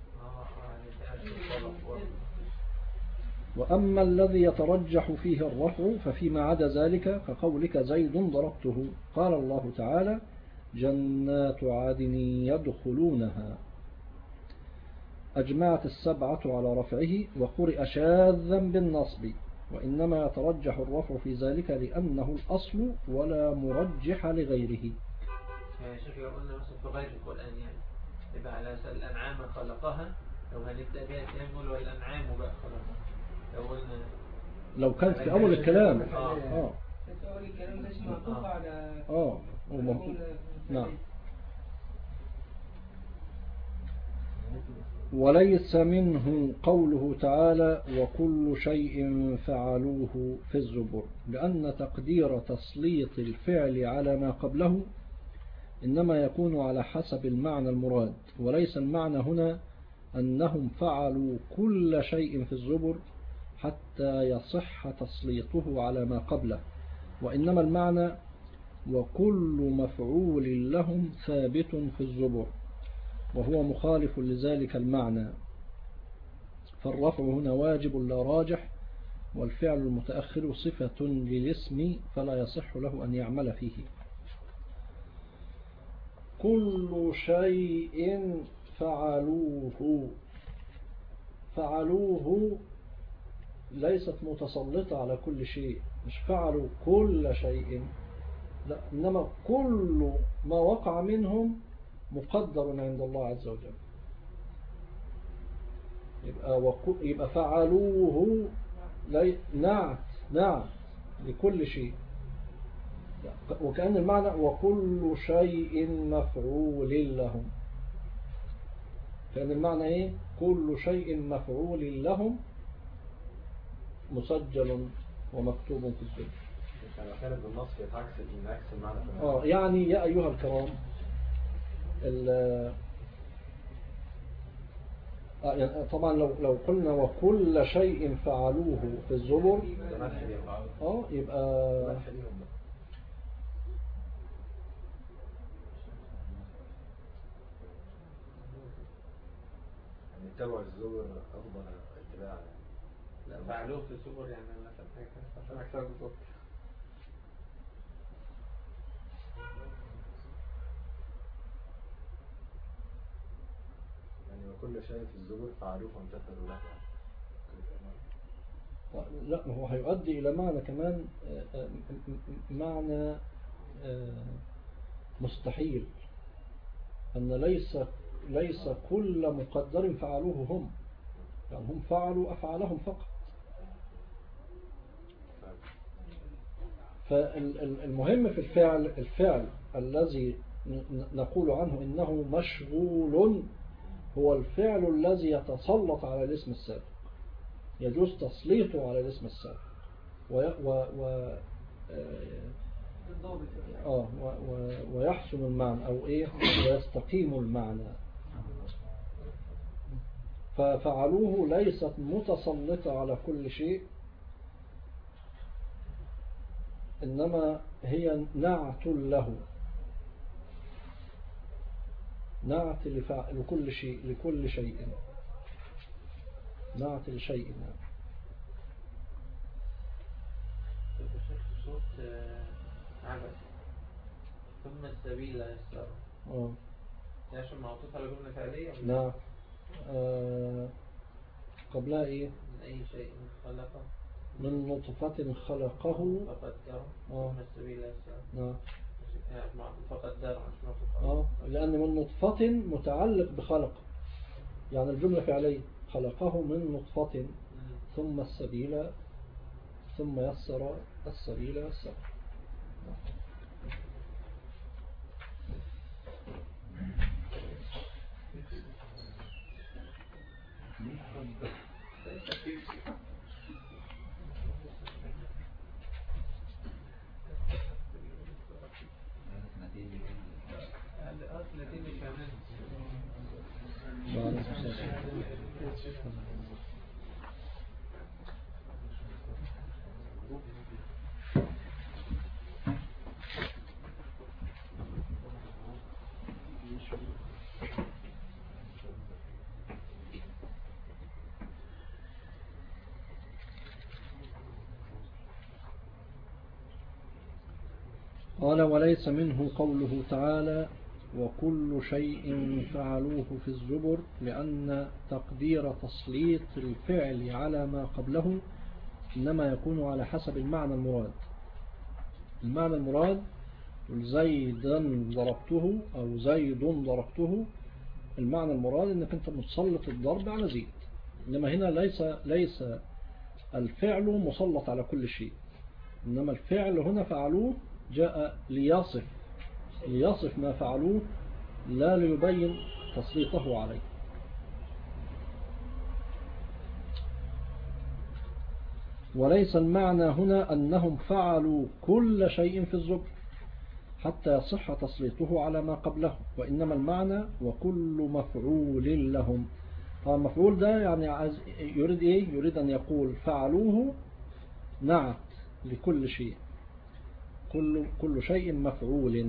وأما الذي يترجح فيه الرفع ففيما عدا ذلك كقولك زيد ضربته. قال الله تعالى جنات عدن يدخلونها. أجمعت السبعة على رفعه وقرئ شاذا بالنصب، وإنما يترجح الرفع في ذلك لأنه الأصل ولا مرجح لغيره. يعني شوف لو قلنا مثلا في غير القرآن يعني يبقى على أساس الأنعام خلقها، لو هنبدأ بها كلام نقول والأنعام بقى خلقها. لو قلنا لو كانت في أول الكلام في أول الكلام مش معطوف على نعم. وليس منه قوله تعالى وكل شيء فعلوه في الزبر، لأن تقدير تسليط الفعل على ما قبله إنما يكون على حسب المعنى المراد، وليس المعنى هنا أنهم فعلوا كل شيء في الزبر حتى يصح تسليطه على ما قبله، وإنما المعنى وكل مفعول لهم ثابت في الزبر، وهو مخالف لذلك المعنى. فالرفع هنا واجب لا راجح، والفعل المتأخر صفة للاسم فلا يصح له أن يعمل فيه. كل شيء فعلوه ليست متسلطة على كل شيء، مش فعلوا كل شيء، لا، إنما كل ما وقع منهم مقدر عند الله عز وجل. يبقى فعلوه نعت لكل شيء، وكأن المعنى وكل شيء مفعول لهم. كأن المعنى ايه؟ كل شيء مفعول لهم مسجل ومكتوب في الزبر. يعني كانت بالنص يتعكس المعنى. يعني يا أيها الكرام يعني طبعا لو قلنا وكل شيء فعلوه في الزبر يبقى اتبعوا الزبر أفضل اتباعا. لا فعلوه في الزبر يعني مثلا عشان أكثر بالضبط. يعني وكل شيء في الزبر فعلوه وامتثلوا له. لا، هو هيؤدي إلى معنى كمان، معنى مستحيل، أن ليس كل مقدر فعلوه هم، يعني هم فعلوا أفعالهم فقط. فالمهم في الفعل الذي نقول عنه إنه مشغول هو الفعل الذي يتسلط على الاسم السابق، يجوز تسليطه على الاسم السابق ويحسن المعنى أو إيه ويستقيم المعنى. ففعلوه ليست متسلطة على كل شيء، إنما هي نعت له، نعت لكل شيء نعت لشيء. صوت عبث ثم السبيل يسر. عشان معطوف على جملة فعلية. نعم. قبلها ايه؟ من اي شيء خلقه، من نطفة خلقه فقدره ثم السبيل يسر. نعم. فقدر عشان لأن من نطفة متعلق بخلق، يعني الجملة فعلية، خلقه من نطفة ثم السبيل، ثم يسر السبيل يسر. قال وليس منه قوله تعالى وكل شيء فعلوه في الزبر، لأن تقدير تسليط الفعل على ما قبله إنما يكون على حسب المعنى المراد. المعنى المراد زيدا ضربته أو زيد ضربته، المعنى المراد أنك أنت متسلط الضرب على زيد، إنما هنا ليس الفعل مسلط على كل شيء، إنما الفعل هنا فعلوه جاء ليصف ما فعلوه لا ليبين تسليطه عليه. وليس المعنى هنا أنهم فعلوا كل شيء في الزبر حتى يصح تسليطه على ما قبله، وإنما المعنى وكل مفعول لهم. فالمفعول ده يعني يريد إيه؟ يريد أن يقول فعلوه نعت لكل شيء، كل شيء مفعول،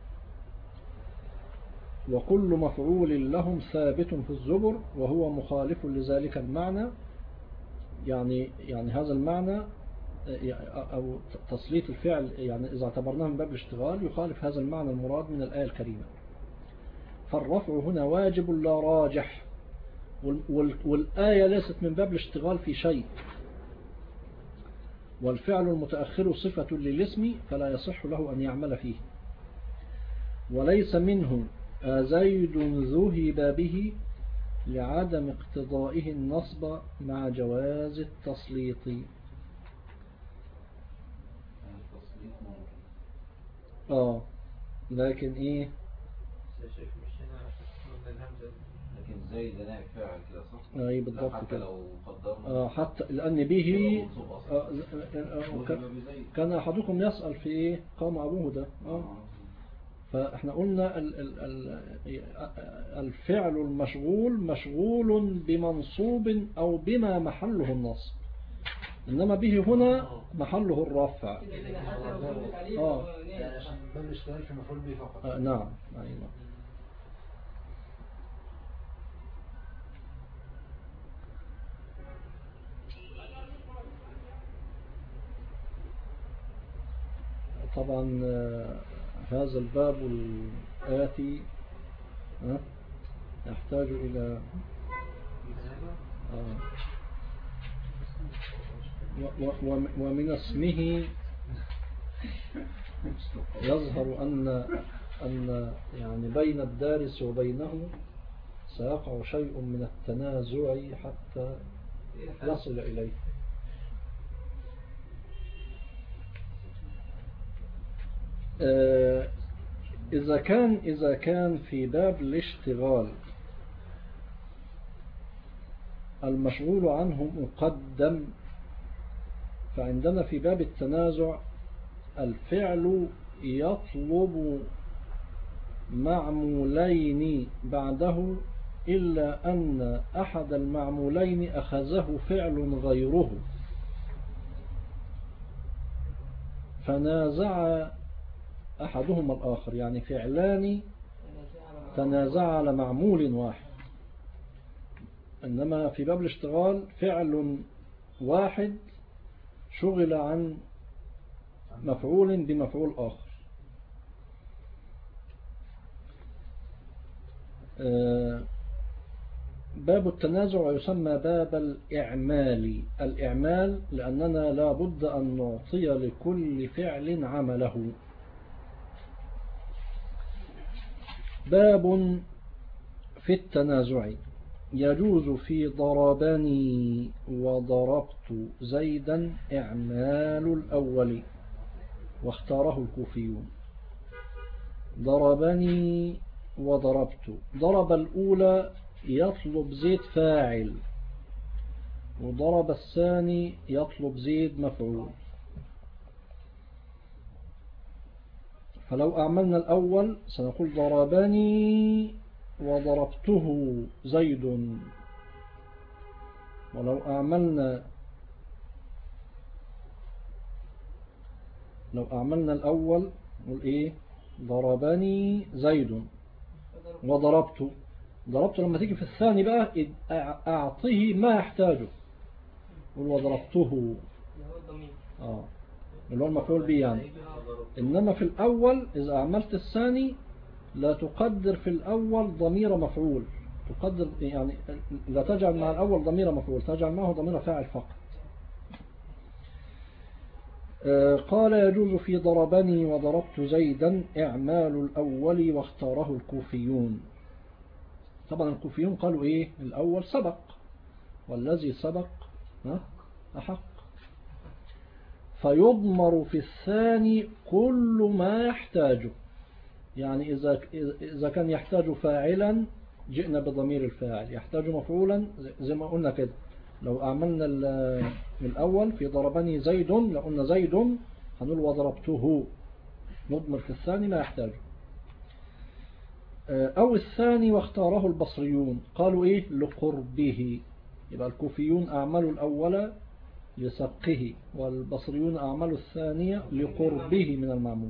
وكل مفعول لهم ثابت في الزبر وهو مخالف لذلك المعنى. يعني هذا المعنى أو تسليط الفعل، يعني إذا اعتبرناه من باب الاشتغال يخالف هذا المعنى المراد من الآية الكريمة. فالرفع هنا واجب لا راجح، والآية ليست من باب الاشتغال في شيء، والفعل المتأخر صفة للاسم فلا يصح له أن يعمل فيه. وليس منه زيد ذهب به لعدم اقتضائه النصب مع جواز التسليط. لكن ايه لكن زي ده نائب فاعل كده صح؟ اي بالضبط حتى كده. لو قدرنا حتى لأن به كان أحدكم يسأل في ايه قام أبوه ده. فاحنا قلنا الفعل المشغول مشغول بمنصوب أو بما محله النصب، إنما به هنا محله الرفع. بل الاشتغال في مفعول به فقط. نعم أيوة. طبعا هذا الباب الآتي يحتاج إلى ومن اسمه يظهر أن يعني بين الدارس وبينه سيقع شيء من التنازع حتى يصل إليه. إذا كان في باب الاشتغال المشغول عنه مقدم، فعندنا في باب التنازع الفعل يطلب معمولين بعده إلا أن أحد المعمولين أخذه فعل غيره فنازع أحدهما الآخر، يعني فعلان تنازع على معمول واحد. إنما في باب الاشتغال فعل واحد شغل عن مفعول بمفعول آخر. باب التنازع يسمى باب الإعمال لأننا لا بد أن نعطي لكل فعل عمله. باب في التنازع. يجوز في ضربني وضربت زيدا إعمال الأول واختاره الكوفيون. ضربني وضربت، ضرب الأولى يطلب زيد فاعل، وضرب الثاني يطلب زيد مفعول. فلو أعملنا الأول سنقول ضربني وضربته زيد، ولو أعملنا الأول نقول إيه؟ ضربني زيد وضربته. ضربته لما تيجي في الثاني بقى أعطيه ما يحتاجه، قل وضربته اللي هو المفعول به يعني. إنما في الأول إذا أعملت الثاني لا تقدر في الأول ضمير مفعول، تقدر يعني لا تجعل مع الأول ضمير مفعول، تجعل معه ضمير فاعل فقط. قال يجوز في ضربني وضربت زيدا إعمال الأول واختاره الكوفيون. طبعا الكوفيون قالوا إيه؟ الأول سبق، والذي سبق أحق. فيضمر في الثاني كل ما يحتاجه، يعني إذا كان يحتاج فاعلا جئنا بضمير الفاعل، يحتاج مفعولا زي ما قلنا كده. لو أعملنا الأول في ضربني زيد، لو قلنا زيد هنقول وضربته، نضمر في الثاني ما يحتاجه. أو الثاني واختاره البصريون، قالوا إيه؟ لقربه. يبقى الكوفيون أعملوا الأول لسبقه، والبصريون أعملوا الثانية لقربه من المعمول.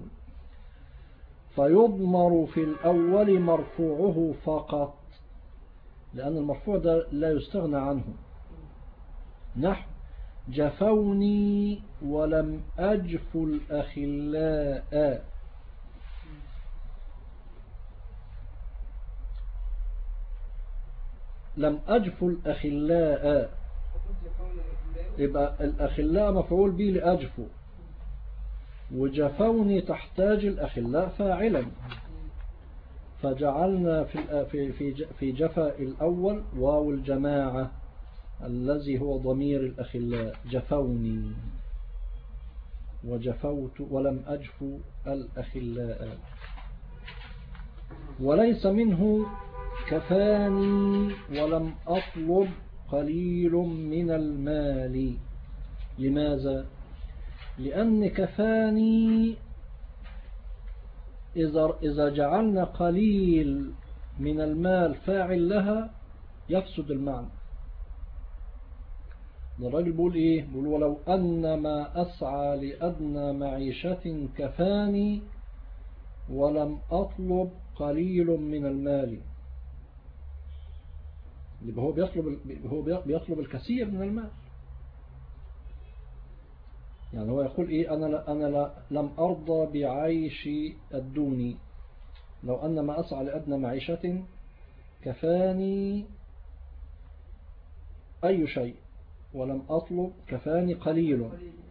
فيضمر في الأول مرفوعه فقط، لأن المرفوع ده لا يستغنى عنه. نحو جفوني ولم أجف الأخلاء. لم أجف الأخلاء، يبقى الأخلاء مفعول به لأجفو، وجفوني تحتاج الأخلاء فاعلا، فجعلنا في جفا الأول واو الجماعة الذي هو ضمير الأخلاء، جفوني وجفوت ولم أجف الأخلاء. وليس منه كفاني ولم أطلب قليل من المال. لماذا؟ لأن كفاني إذا جعلنا قليل من المال فاعل لها يفسد المعنى. الراجل بيقول إيه؟ بيقول ولو أن ما أسعى لأدنى معيشة كفاني ولم أطلب قليل من المال. هو بيطلب الكثير من المال. يعني هو يقول إيه؟ أنا لم أرضى بعيش الدوني، لو أن ما أسعى لأدنى معيشة كفاني أي شيء ولم أطلب كفاني قليل.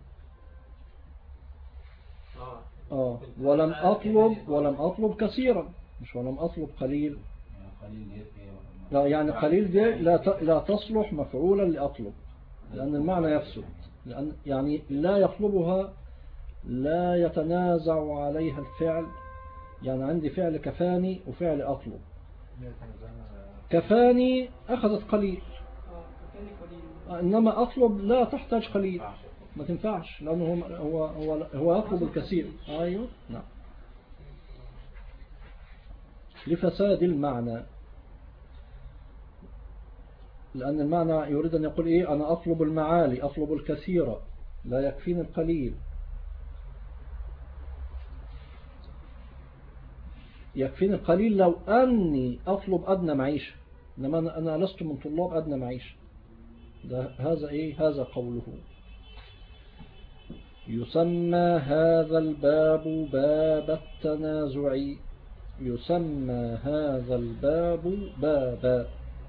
ولم أطلب كثيرا، مش ولم أطلب قليل. لا يعني قليل دي لا تصلح مفعولا لأطلب، لأن المعنى يفسد، لأن يعني لا يطلبها، لا يتنازع عليها الفعل. يعني عندي فعل كفاني وفعل أطلب. كفاني أخذت قليل، إنما أطلب لا تحتاج قليل، ما تنفعش، لأنه هو يطلب الكثير. أيوه نعم، لفساد المعنى، لأن المعنى يريد أن يقول إيه؟ أنا أطلب المعالي، أطلب الكثير، لا يكفيني القليل. يكفيني القليل لو أني أطلب أدنى معيشة، إنما أنا لست من طلاب أدنى معيشة. هذا إيه؟ هذا قوله. يسمى هذا الباب باب التنازع. يسمى هذا الباب بابا.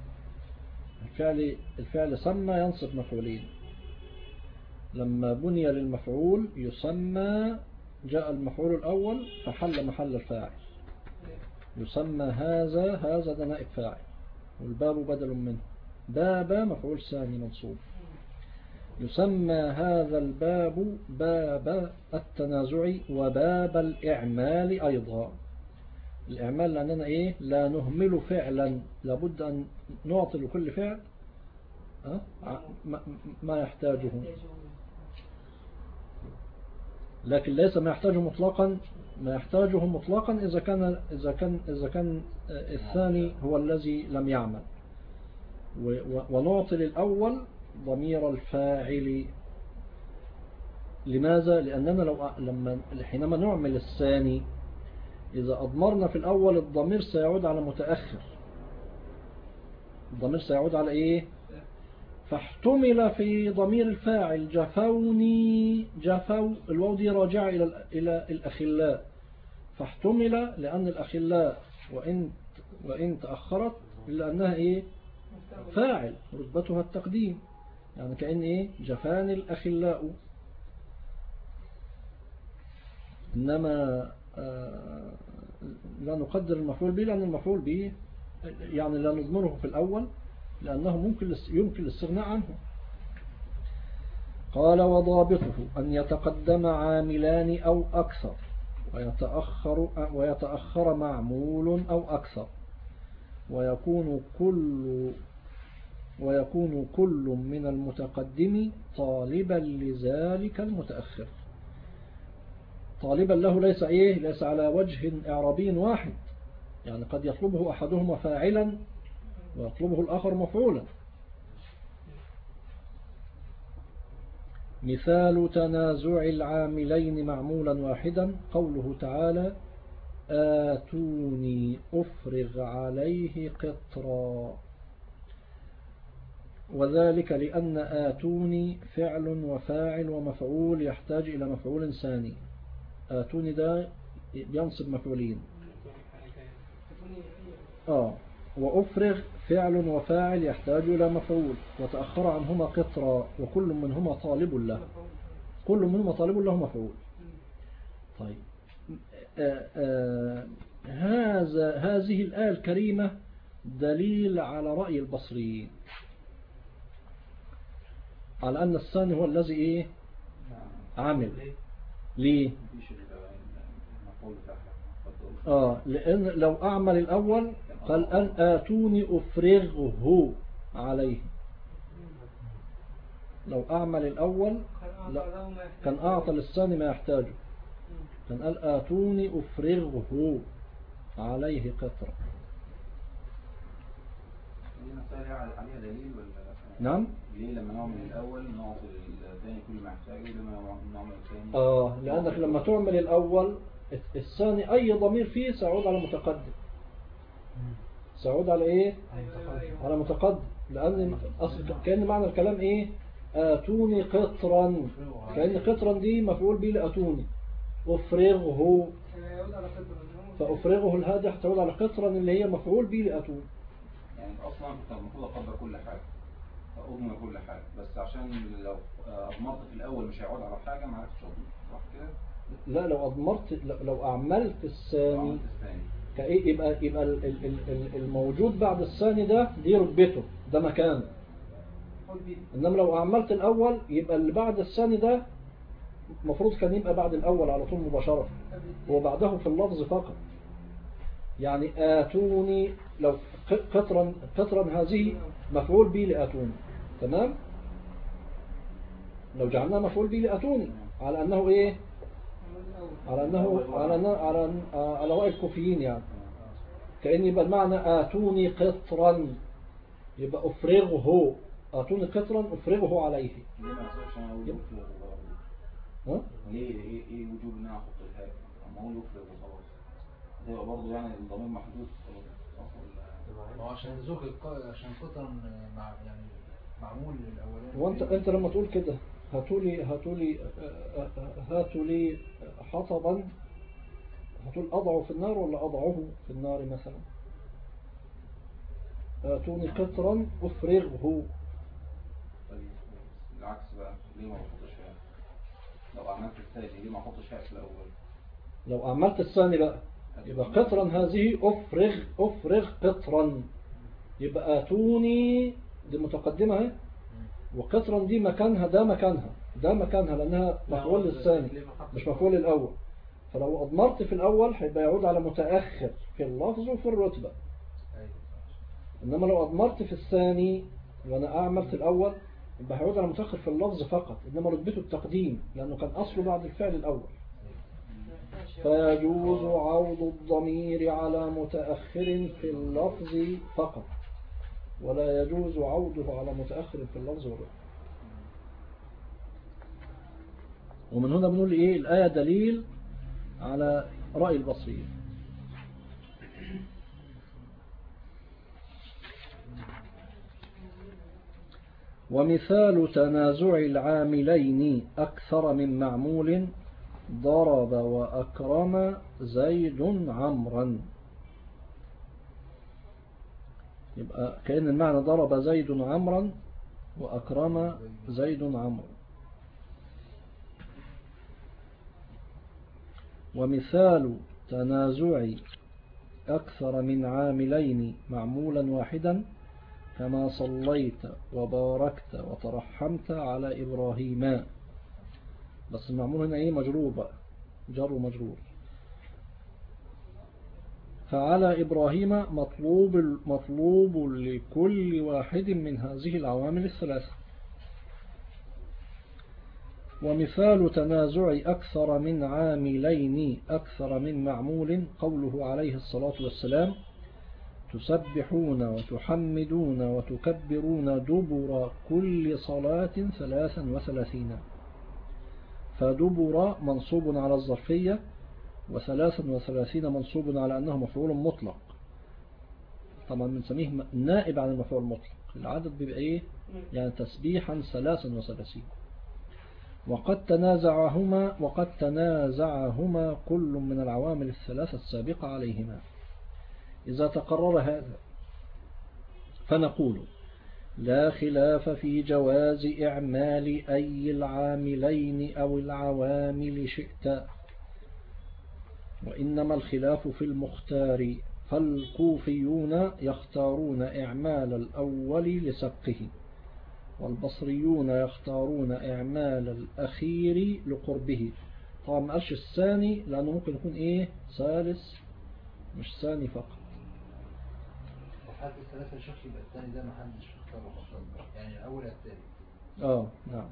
الفعل سمى ينصب مفعولين. لما بني للمفعول يسمى جاء المفعول الأول فحل محل الفاعل. يسمى هذا ده نائب فاعل، والباب بدل منه، باب مفعول ثاني منصوب. يسمى هذا الباب باب التنازع وباب الإعمال أيضا. الإعمال لأننا إيه؟ لا نهمل فعلا، لابد أن نعطي لكل فعل ما يحتاجه، لكن ليس ما يحتاجه مطلقا، ما يحتاجه مطلقا إذا كان الثاني هو الذي لم يعمل. ونعطي للأول ضمير الفاعل. لماذا؟ لأننا حينما نعمل الثاني إذا أضمرنا في الأول الضمير سيعود على متأخر، الضمير سيعود على إيه؟ فاحتمل في ضمير الفاعل جفوني، جفوا، الواو دي راجعة إلى الأخلاء، فاحتمل لأن الأخلاء وإن تأخرت إلا أنها إيه؟ فاعل رتبتها التقديم، يعني كأن إيه؟ جفان الأخلاء. إنما لا نقدر المفعول به، لأن المفعول به يعني لا نضمره في الأول لأنه يمكن الاستغناء عنه. قال وضابطه أن يتقدم عاملان أو أكثر ويتأخر معمول أو أكثر، ويكون كل من المتقدم طالبا لذلك المتأخر. طالبا له ليس على وجه إعرابي واحد، يعني قد يطلبه أحدهما فاعلا ويطلبه الآخر مفعولا. مثال تنازع العاملين معمولا واحدا قوله تعالى آتوني أفرغ عليه قطرا، وذلك لأن آتوني فعل وفاعل ومفعول يحتاج إلى مفعول ثاني. آتوني ده ينصب مفعولين، وأفرغ فعل وفاعل يحتاج إلى مفعول، وتأخر عنهما قطرا، وكل منهما طالب له، كل منهما طالب له مفعول. طيب هذه الآية الكريمة دليل على رأي البصريين على أن الثاني هو الذي إيه؟ عمل. ليه؟ لأن لو أعمل الأول قال أن آتوني أفرغه عليه، لو أعمل الأول كان أعطى للثاني ما يحتاجه، كان قال آتوني أفرغه عليه قطرة. نعم. ليه لما نعمل الأول نعطي الثاني كل ما يحتاجه، لما نعمل الثاني لأنك لما تعمل الأول الثاني أي ضمير فيه سيعود على متقدم، سيعود على إيه؟ على متقدم، لأن كأن معنى الكلام إيه؟ آتوني قطرا، كأن قطرا دي مفعول به لآتوني، أفرغه، فأفرغه الهادي تعود على قطرا اللي هي مفعول به لآتوني. يعني أصلا كان المفروض أقدر كل حاجة، أضمن كل حاجة، بس عشان لو أضمرت في الأول مش هيعود على حاجة ما عرفتش أضمن، صح كده؟ لا لو أضمرت، لو أعملت الثاني كإيه يبقى الموجود بعد الثاني ده دي رتبته، ده مكانه. إنما لو أعملت الأول يبقى اللي بعد الثاني ده مفروض كان يبقى بعد الأول على طول مباشرة، وبعده في اللفظ فقط. يعني آتوني لو قطرا هذه مفعول به لآتوني، تمام؟ لو جعلناه مفعول به لآتوني على أنه إيه؟ على رأي الكوفيين، يعني كأن يبقى المعنى آتوني قطرا، يبقى أفرغه، آتوني قطرا أفرغه عليه. ليه ما أصبحش أنا أقول أفرغه؟ ليه وجوب إن أنا أحط الهاء؟ أما أقول أفرغه خلاص ده يبقى برضه يعني الضمير محدود عشان زوج عشان قطرا يعني معمول للأولاني. وأنت لما تقول كده هاتوا لي حطبا، هتقول أضعه في النار ولا أضعه في النار مثلا؟ آتوني قطرا أفرغه. طيب العكس بقى، ليه ما بحطش فيها؟ لو عملت الثاني ليه ما احطش فيها في الأول؟ لو عملت الثاني بقى يبقى قطرا هذه أفرغ قطرا، يبقى آتوني دي متقدمة اهي، وقطرا دي مكانها، ده مكانها لأنها مفعول للثاني مش مفعول للأول. فلو أضمرت في الأول هيبقى يعود على متأخر في اللفظ وفي الرتبة. إنما لو أضمرت في الثاني وأنا أعمل في الأول يبقى هيعود على متأخر في اللفظ فقط، إنما رتبته التقديم لأنه كان أصله بعد الفعل الأول. فيجوز عوض الضمير على متأخر في اللفظ فقط، ولا يجوز عوضه على متأخر في اللفظ والرتبة. ومن هنا بنقول إيه الآية دليل على رأي البصري. ومثال تنازع العاملين أكثر من معمول ضرب وأكرم زيد عمرا. يبقى كأن المعنى ضرب زيد عمرا وأكرم زيد عمرا. ومثال تنازع أكثر من عاملين معمولا واحدا كما صليت وباركت وترحمت على إبراهيم. بس المعمول هنا ايه مجرور بقى، جر ومجرور. فعلى إبراهيم مطلوب لكل واحد من هذه العوامل الثلاثة. ومثال تنازع أكثر من عاملين أكثر من معمول قوله عليه الصلاة والسلام تسبحون وتحمدون وتكبرون دبر كل صلاة 33. فدبر منصوب على الظرفية، و33 منصوب على أنه مفعول مطلق. طبعا بنسميه نائب عن المفعول المطلق. العدد بيبقى ايه يعني تسبيحا 33. وقد تنازعهما كل من العوامل الثلاثة السابقة عليهما. إذا تقرر هذا فنقول لا خلاف في جواز إعمال أي العاملين أو العوامل شئت، وإنما الخلاف في المختار، فالكوفيون يختارون إعمال الأول لسبقه، والبصريون يختارون إعمال الأخير لقربه. طبعا ما قالش الثاني لأنه ممكن يكون إيه ثالث مش ثاني فقط. وحد الثلاثة شخص يبقى الثاني ده محدش اختاره يعني الأول الثاني. نعم.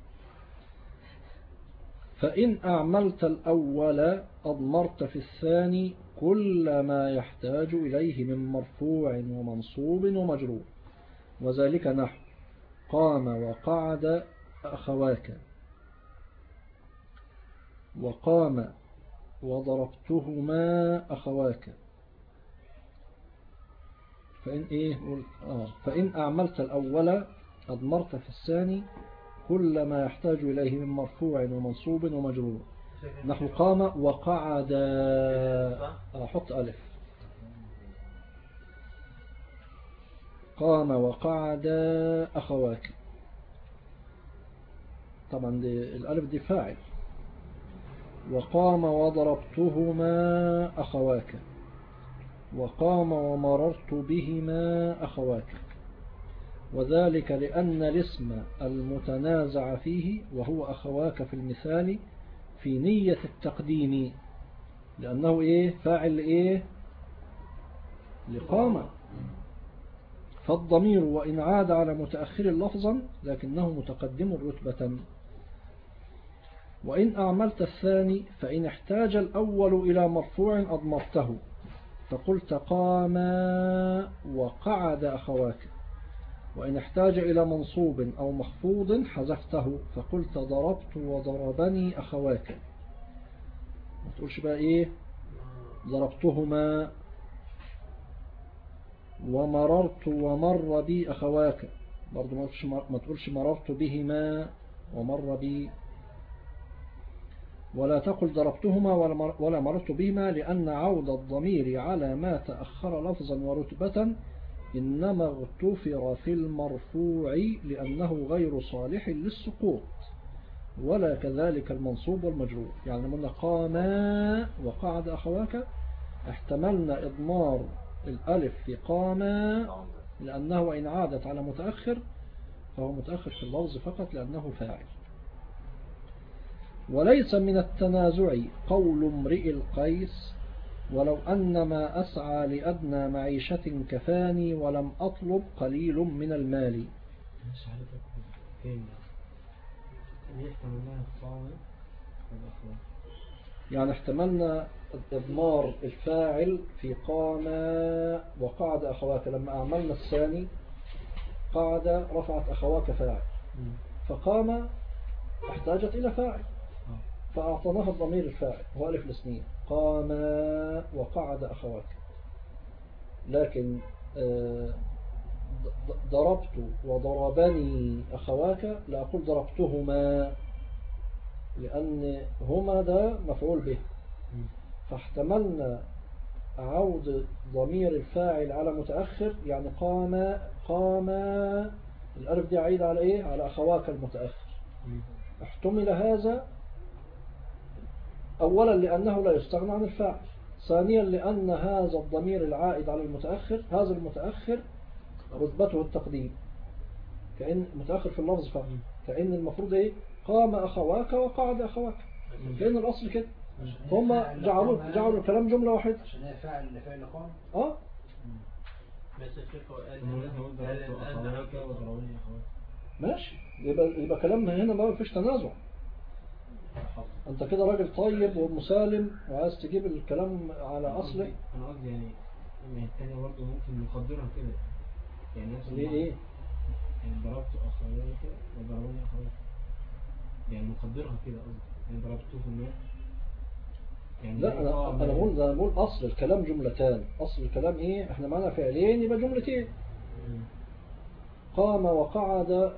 فإن أعملت الأول أضمرت في الثاني كل ما يحتاج إليه من مرفوع ومنصوب ومجرور، وذلك نحو قام وقعد أخواك، وقام وضربتهما أخواك. فإن أعملت الأول أضمرت في الثاني كل ما يحتاج إليه من مرفوع ومنصوب ومجرور، نحو قام وقعد. حط ألف. قام وقعد أخواك. طبعا الألف دي فاعل. وقام وضربتهما أخواك، وقام ومررت بهما أخواك. وذلك لأن الاسم المتنازع فيه وهو أخواك في المثال في نية التقديم، لأنه فاعل لقام. فالضمير وإن عاد على متأخر لفظا لكنه متقدم رتبة. وإن أعملت الثاني فإن احتاج الأول إلى مرفوع أضمرته، فقلت قام وقعد أخواك. وإن احتاج إلى منصوب أو مخفوض حذفته، فقلت ضربت وضربني أخواك. ما تقولش بقى ضربتهما ومررت ومر بي أخواك، برضو ما تقولش مررت بهما ومر بي. ولا تقل ضربتهما ولا مررت بهما، لأن عود الضمير على ما تأخر لفظا ورتبة إنما اغتفر في المرفوع لأنه غير صالح للسقوط، ولا كذلك المنصوب والمجرور. يعني من قام وقعد أخواك احتملنا إضمار الألف في قام لأنه وإن عادت على متأخر فهو متأخر في اللفظ فقط لأنه فاعل. وليس من التنازع قول امرئ القيس ولو أن ما أسعى لأدنى معيشة كفاني ولم أطلب قليل من المال. مش عارف فين يحتمل لها الصامت والأخوات. يعني احتملنا إضمار الفاعل في قام وقعد أخواك. لما أعملنا الثاني قعد رفعت أخواك فاعل، فقام احتاجت إلى فاعل فأعطناها الضمير الفاعل هو ألف الاثنين قام وقعد أخواك. لكن ضربت وضربني أخواك لا أقول ضربتهما لأن هما ده مفعول به، فاحتملنا عود ضمير الفاعل على متأخر يعني قام الألف دي عيد على إيه؟ على أخواك المتأخر. احتمل هذا أولا لأنه لا يستغنى عن الفاعل، ثانيا لأن هذا الضمير العائد على المتأخر هذا المتأخر رتبته التقديم كأن متأخر في اللفظ فقط، كأن المفروض إيه؟ قام أخواك وقعد أخواك، كأن الأصل كده هم جعلوا الكلام جملة واحدة عشان هي فاعل لفعل قام. بس الشيخ قال ماشي، يبقى كلامنا هنا ما فيش تنازع. انت كده راجل طيب ومسالم وعايز تجيب الكلام على اصله. انا قصدي يعني الثانيه برضه ممكن نقدرها كده يعني ليه ايه يعني ضربت اخويا كده وضربوني اخويا يعني نقدرها كده قصدي يعني ضربتهم يعني لا انا بقول اصل الكلام جملتان. اصل الكلام ايه؟ احنا معنا فعلين يبقى جملتين. قام وقعد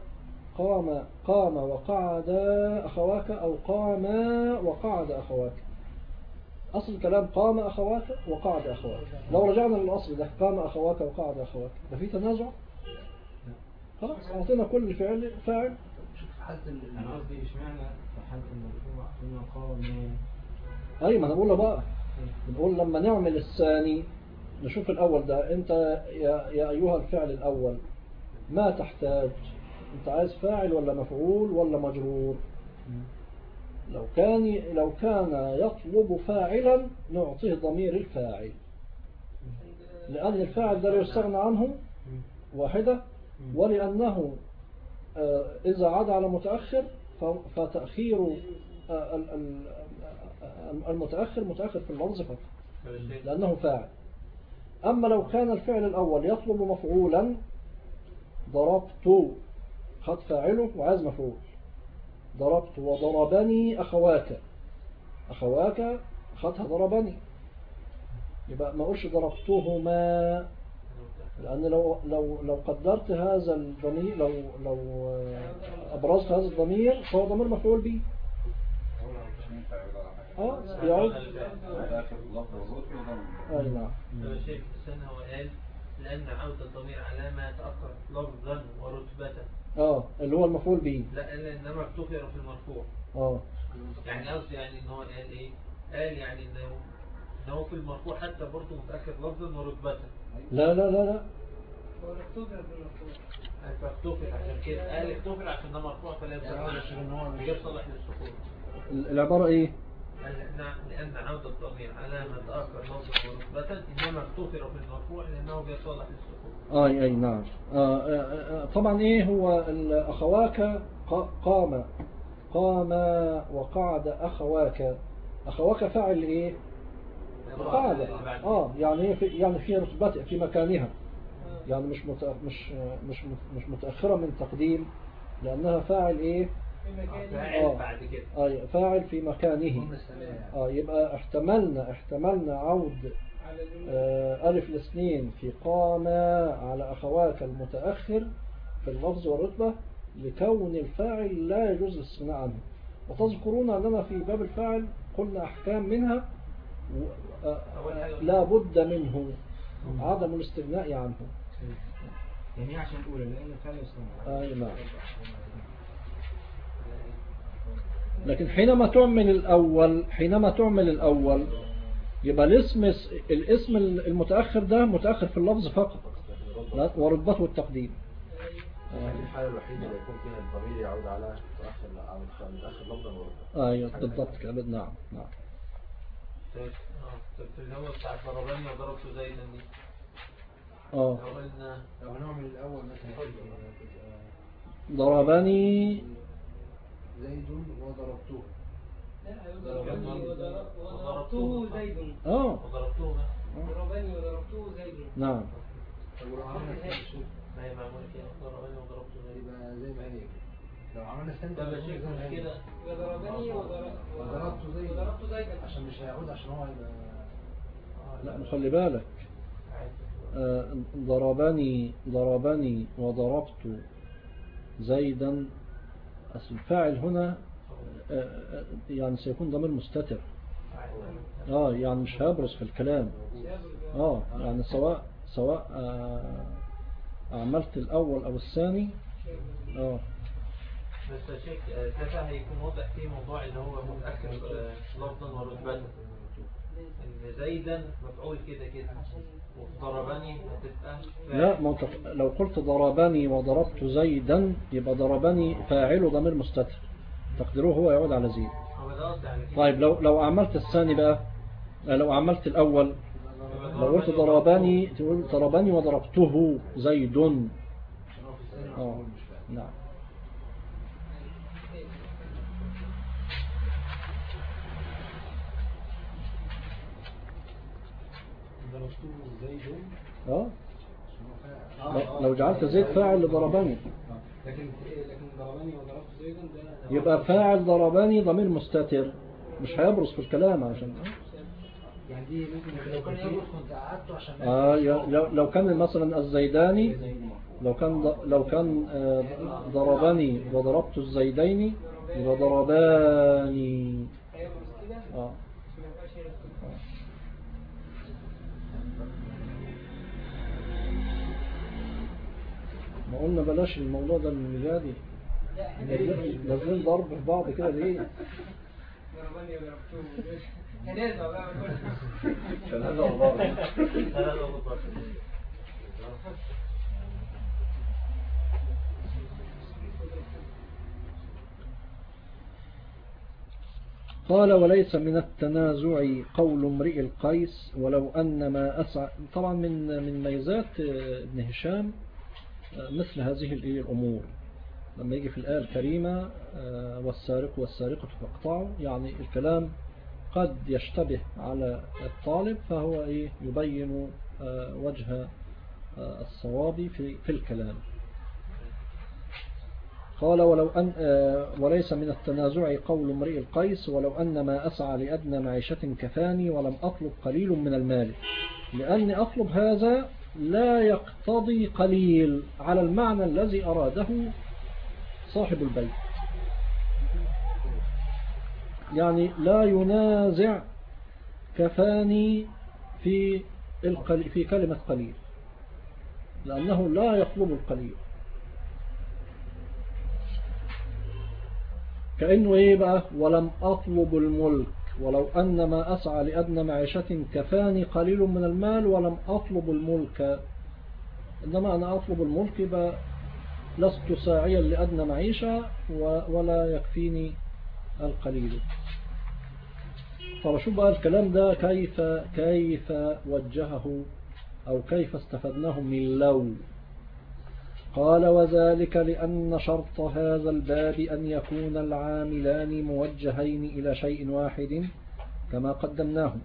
أخواك أو قام وقعد أخواك. أصل الكلام قام أخواك وقعد أخواك. لو رجعنا للأصل ده قام أخواك وقعد أخواك ده في تنازع؟ خلاص أعطينا كل فاعل. أنا قصدي اشمعنى في حالة المرفوع قلنا قام. أي ما أنا بقول بقى بنقول لما نعمل الثاني نشوف الأول ده. أنت يا أيها الفعل الأول ما تحتاج؟ انت عايز فاعل ولا مفعول ولا مجرور؟ لو كان يطلب فاعلا نعطيه ضمير الفاعل لأن الفاعل ده لا يستغنى عنه واحدة، ولأنه إذا عاد على متأخر فتأخير المتأخر متأخر في اللفظ فقط لأنه فاعل. أما لو كان الفعل الأول يطلب مفعولا ضربت خد فاعله وعايز مفعول. ضربت وضربني أخواك خدها ضربني يبقى ما أقولش ضربتهما لأن لو قدرت هذا الضمير لو أبرزت هذا الضمير فهو ضمير مفعول به. يعود أي نعم. الشيخ السنة هو قال لأن عودة الضمير على ما يتأخر لفظا ورتبة اللي هو المفعول به. لا إنما اكتفر في المرفوع. يعني قصدي يعني إن هو قال إيه؟ قال يعني إنه في المرفوع حتى برضه متأخر لفظا ورتبة. لا هو اكتفر في المرفوع. فاكتفر عشان كده قال اكتفر عشان ده مرفوع فلا يصلح للسكون. العبارة إيه؟ لأن عودة الضمير على ما تأخر لفظا ورتبة إنما اكتفر في المرفوع لأنه بيصلح للسكون. أي نعم. طبعا إيه هو أخواك قام وقعد أخواك فاعل إيه؟ قعد. يعني في رتبة في مكانها يعني مش متأخرة من تقديم لأنها فاعل إيه؟ فاعل بعد كده. فاعل في مكانه. يبقى احتملنا عود ألف الاثنين في قام على أخواك المتأخر في اللفظ والرتبة لكون الفاعل لا يجوز الاستغناء عنه. وتذكرون أننا في باب الفاعل قلنا أحكام منها لا بد منه عدم الاستغناء عنه. يعني عشان الأولى لأن الفاعل يستغنى. نعم. لكن حينما تعمل الأول يبقى الاسم المتأخر ده متأخر في اللفظ فقط ورتبته التقديم. هذه الحالة الوحيدة اللي يكون فيها الضمير يعود على متأخر لفظا ورتبة. ايوه بالضبط كده. نعم. طيب في اللي هو بتاع ضربني وضربته زيدا دي لو هنعمل الأول مثلا ضربني زيد وضربته. ضربني وضربته زيد. وضربته ضربني وضربته زيد. نعم. طب ولو عملنا ما هي معمولة كده ضربني وضربته زيد يبقى زي ما هي. لو عملنا الثاني طب يا شيخ كده وضربني وضربته زيد عشان مش هيعود عشان هو يبقى لا خلي بالك. ضربني وضربت زيدا. أصل الفاعل هنا يعني سيكون ضمير مستتر. يعني مش هيبرز في الكلام. يعني سواء عملت الأول أو الثاني. بس يا شيخ ده هيكون واضح فيه موضوع اللي هو متأخر لفظا ورتبة ان زيدا مفعول كده وضربني هتبقى لا، ما لو قلت ضربني وضربت زيدا يبقى ضربني فاعله ضمير مستتر تقديره هو يعود على زيد. طيب لو عملت الثاني بقى، لو عملت الأول لو قلت ضربني تقول ضربني وضربته زيد. نعم. لو جعلت زيد فاعل لضربني لكن ضربني وضربت زيدا ده يبقى فاعل ضربني ضمير مستتر مش هيبرز في الكلام عشان يعني دي ممكن لو كان يبرز كنت قعدته عشان لو كان مثلا الزيداني لو كان ضربني وضربت الزيدين يبقى ضرباني. ما قلنا بلاش الموضوع ده من الجادي نازلين ضرب في بعض كده ليه؟ ضربني وضربته هنازع بقى قال وليس من التنازع قول امرئ القيس ولو أن ما أسعى. طبعا من ميزات ابن هشام مثل هذه الأمور لما يجي في الآية الكريمة والسارق والسارقة فاقطعوا، يعني الكلام قد يشتبه على الطالب فهو يبين وجه الصواب في الكلام. قال وليس من التنازع قول امرئ القيس ولو أن ما أسعى لأدنى معيشة كفاني ولم أطلب قليل من المال، لأني أطلب هذا لا يقتضي قليل على المعنى الذي أراده صاحب البيت، يعني لا ينازع كفاني في كلمة قليل لأنه لا يطلب القليل. كأنه بقى ولم أطلب الملك ولو أن ما أسعى لأدنى معيشة كفاني قليل من المال ولم أطلب الملك، إنما أنا أطلب الملك يبقى لست ساعيا لأدنى معيشة ولا يكفيني القليل. فشوف بقى الكلام ده كيف وجهه أو كيف استفدناه من لو. قال وذلك لأن شرط هذا الباب أن يكون العاملان موجهين إلى شيء واحد كما قدمناه،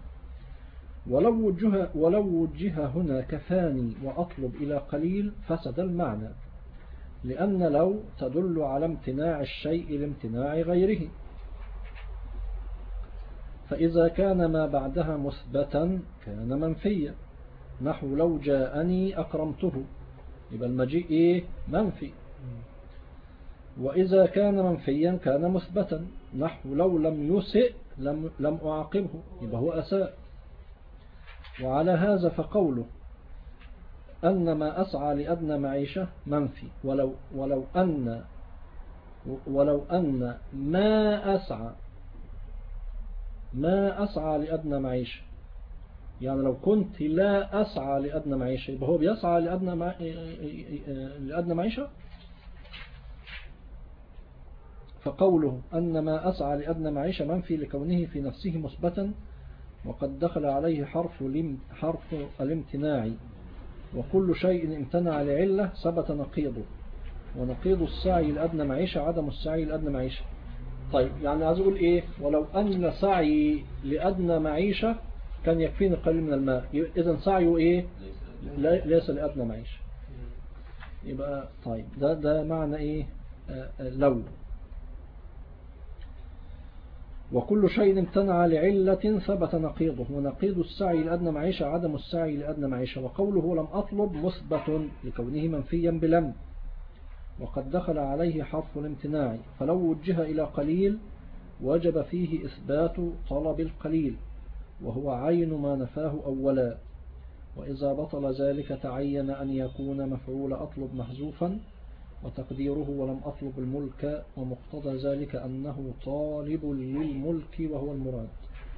ولو وجه هنا كفاني وأطلب إلى قليل فسد المعنى، لأن لو تدل على امتناع الشيء لامتناع غيره، فإذا كان ما بعدها مثبتا كان منفيا، نحو لو جاءني أكرمته، يبقى المجيء منفي. وإذا كان منفيا كان مثبتا، نحو لو لم يسئ لم أعاقبه، يبقى هو أساء. وعلى هذا فقوله أن ما أسعى لأدنى معيشة منفي، ولو أن ما أسعى لأدنى معيشة يعني لو كنت لا أسعى لأدنى معيشة يبقى هو بيسعى لأدنى معيشة. فقوله أن ما أسعى لأدنى معيشة منفي لكونه في نفسه مثبتا، وقد دخل عليه حرف الامتناع، وكل شيء امتنع لعلة ثبت نقيضه، ونقيض السعي لأدنى معيشة عدم السعي لأدنى معيشة. طيب يعني عايز أقول إيه؟ ولو أن سعي لأدنى معيشة كان يكفيني قليل من الماء، إذن سعيه إيه؟ ليس لأدنى معيشة. يبقى طيب ده معنى إيه؟ لو. وكل شيء امتنع لعلة ثبت نقيضه، ونقيض السعي لأدنى معيشة عدم السعي لأدنى معيشة. وقوله لم أطلب مثبت لكونه منفيا بلم، وقد دخل عليه حرف الامتناع، فلو وجه إلى قليل وجب فيه إثبات طلب القليل، وهو عين ما نفاه أولا. وإذا بطل ذلك تعين أن يكون مفعول أطلب محذوفا، وتقديره ولم أطلب الملك، ومقتضى ذلك أنه طالب للملك وهو المراد.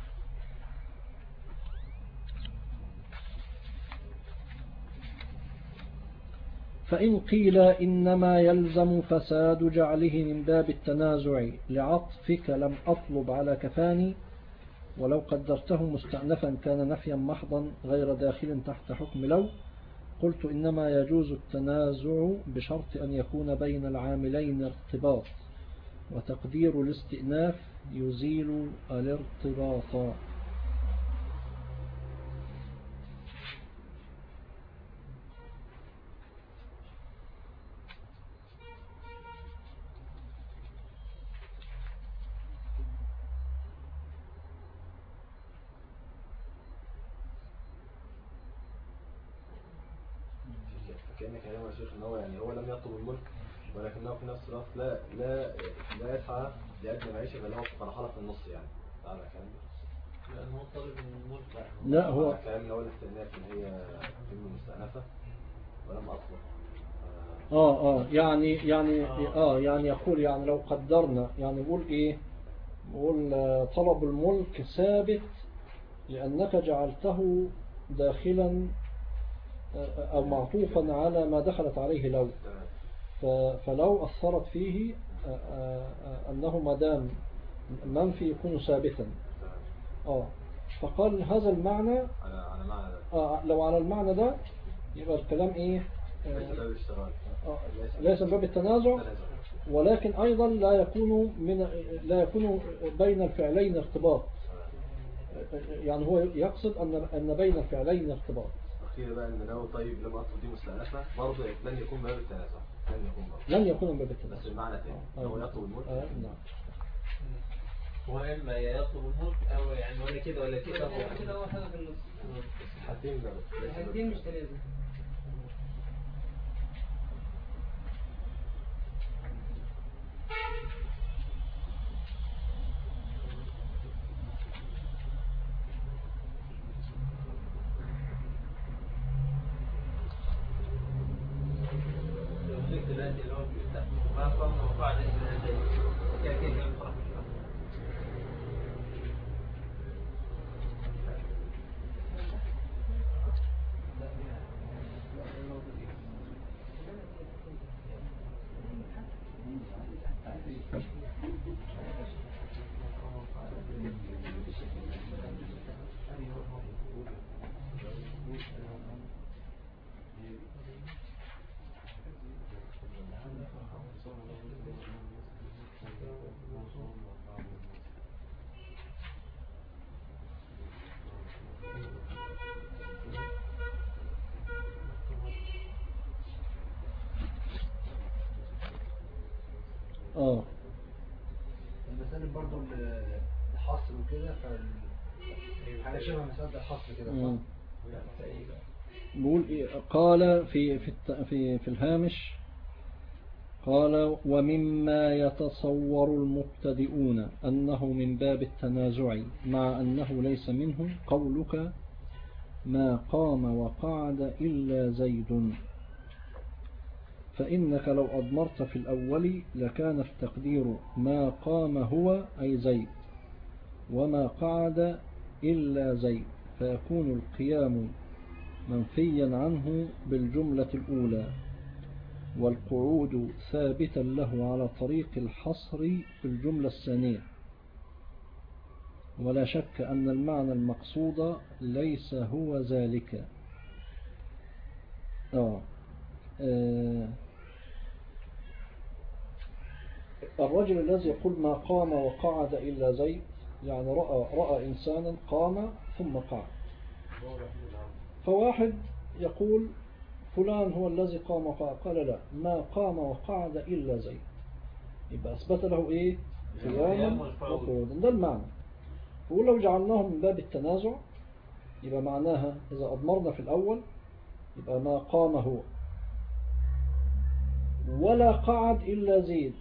فإن قيل إنما يلزم فساد جعله من باب التنازع لعطفك لم أطلب على كفاني، ولو قدرته مستأنفا كان نفيا محضا غير داخل تحت حكم لو. قلت إنما يجوز التنازع بشرط أن يكون بين العاملين ارتباط، وتقدير الاستئناف يزيل الارتباط. كأن كلامه يا شيخ ان هو يعني هو لم يطلب الملك، ولكنه في نفس الوقت لا يسعى لأدنى معيشة، بل هو في مرحلة في النص يعني. على كلام لأنه هو طالب الملك. لا هو كلام من أول الاستئناف إن هي تم مستأنفة ولم أطلب. يعني يقول يعني لو قدرنا يعني نقول ايه، نقول طلب الملك ثابت لأنك جعلته داخلا أو معطوفا على ما دخلت عليه لو، فلو أثرت فيه أنه مدام منفي يكون ثابتا. فقال هذا المعنى على معنى ده. لو على المعنى ده يبقى الكلام ايه؟ ليس باب التنازع، ولكن أيضا لا يكون بين الفعلين ارتباط. يعني هو يقصد أن بين الفعلين ارتباط. أخيرا بقى أن لو طيب لما أطلب دي مستأنفة برضه لن يكون باب التنازع، لن يكون باب التنازع، بس المعنى تاني هو يطلب الملك. نعم. هو إما يطلب الملك أو يعني ولا كده ولا كده، هو كده هو حاجة في النص. حاجتين بقى. الحاجتين مش تلازم. دلوقتي اللي هو بيفتح ما قام وقع ليس كده كده بصراحة مش فاهم. المسائل برضو الحصر وكده، حاجة شبه مسألة الحصر كده صح؟ بقول إيه؟ قال في الهامش، قال ومما يتصور المبتدئون أنه من باب التنازع مع أنه ليس منه قولك ما قام وقعد إلا زيد، فإنك لو أضمرت في الأول لكان التقدير ما قام هو أي زيد، وما قعد إلا زيد، فيكون القيام منفيا عنه بالجملة الأولى، والقعود ثابتا له على طريق الحصر في الجملة الثانية. ولا شك أن المعنى المقصود ليس هو ذلك. الرجل الذي يقول ما قام وقعد إلا زيد، يعني رأى إنسانا قام ثم قعد. فواحد يقول فلان هو الذي قام وقعد، قال لا، ما قام وقعد إلا زيد، يبقى أثبت له إيه؟ قياما وقعودا. ده المعنى. ولو جعلناه من باب التنازع يبقى معناها إذا أضمرنا في الأول يبقى ما قام هو ولا قعد إلا زيد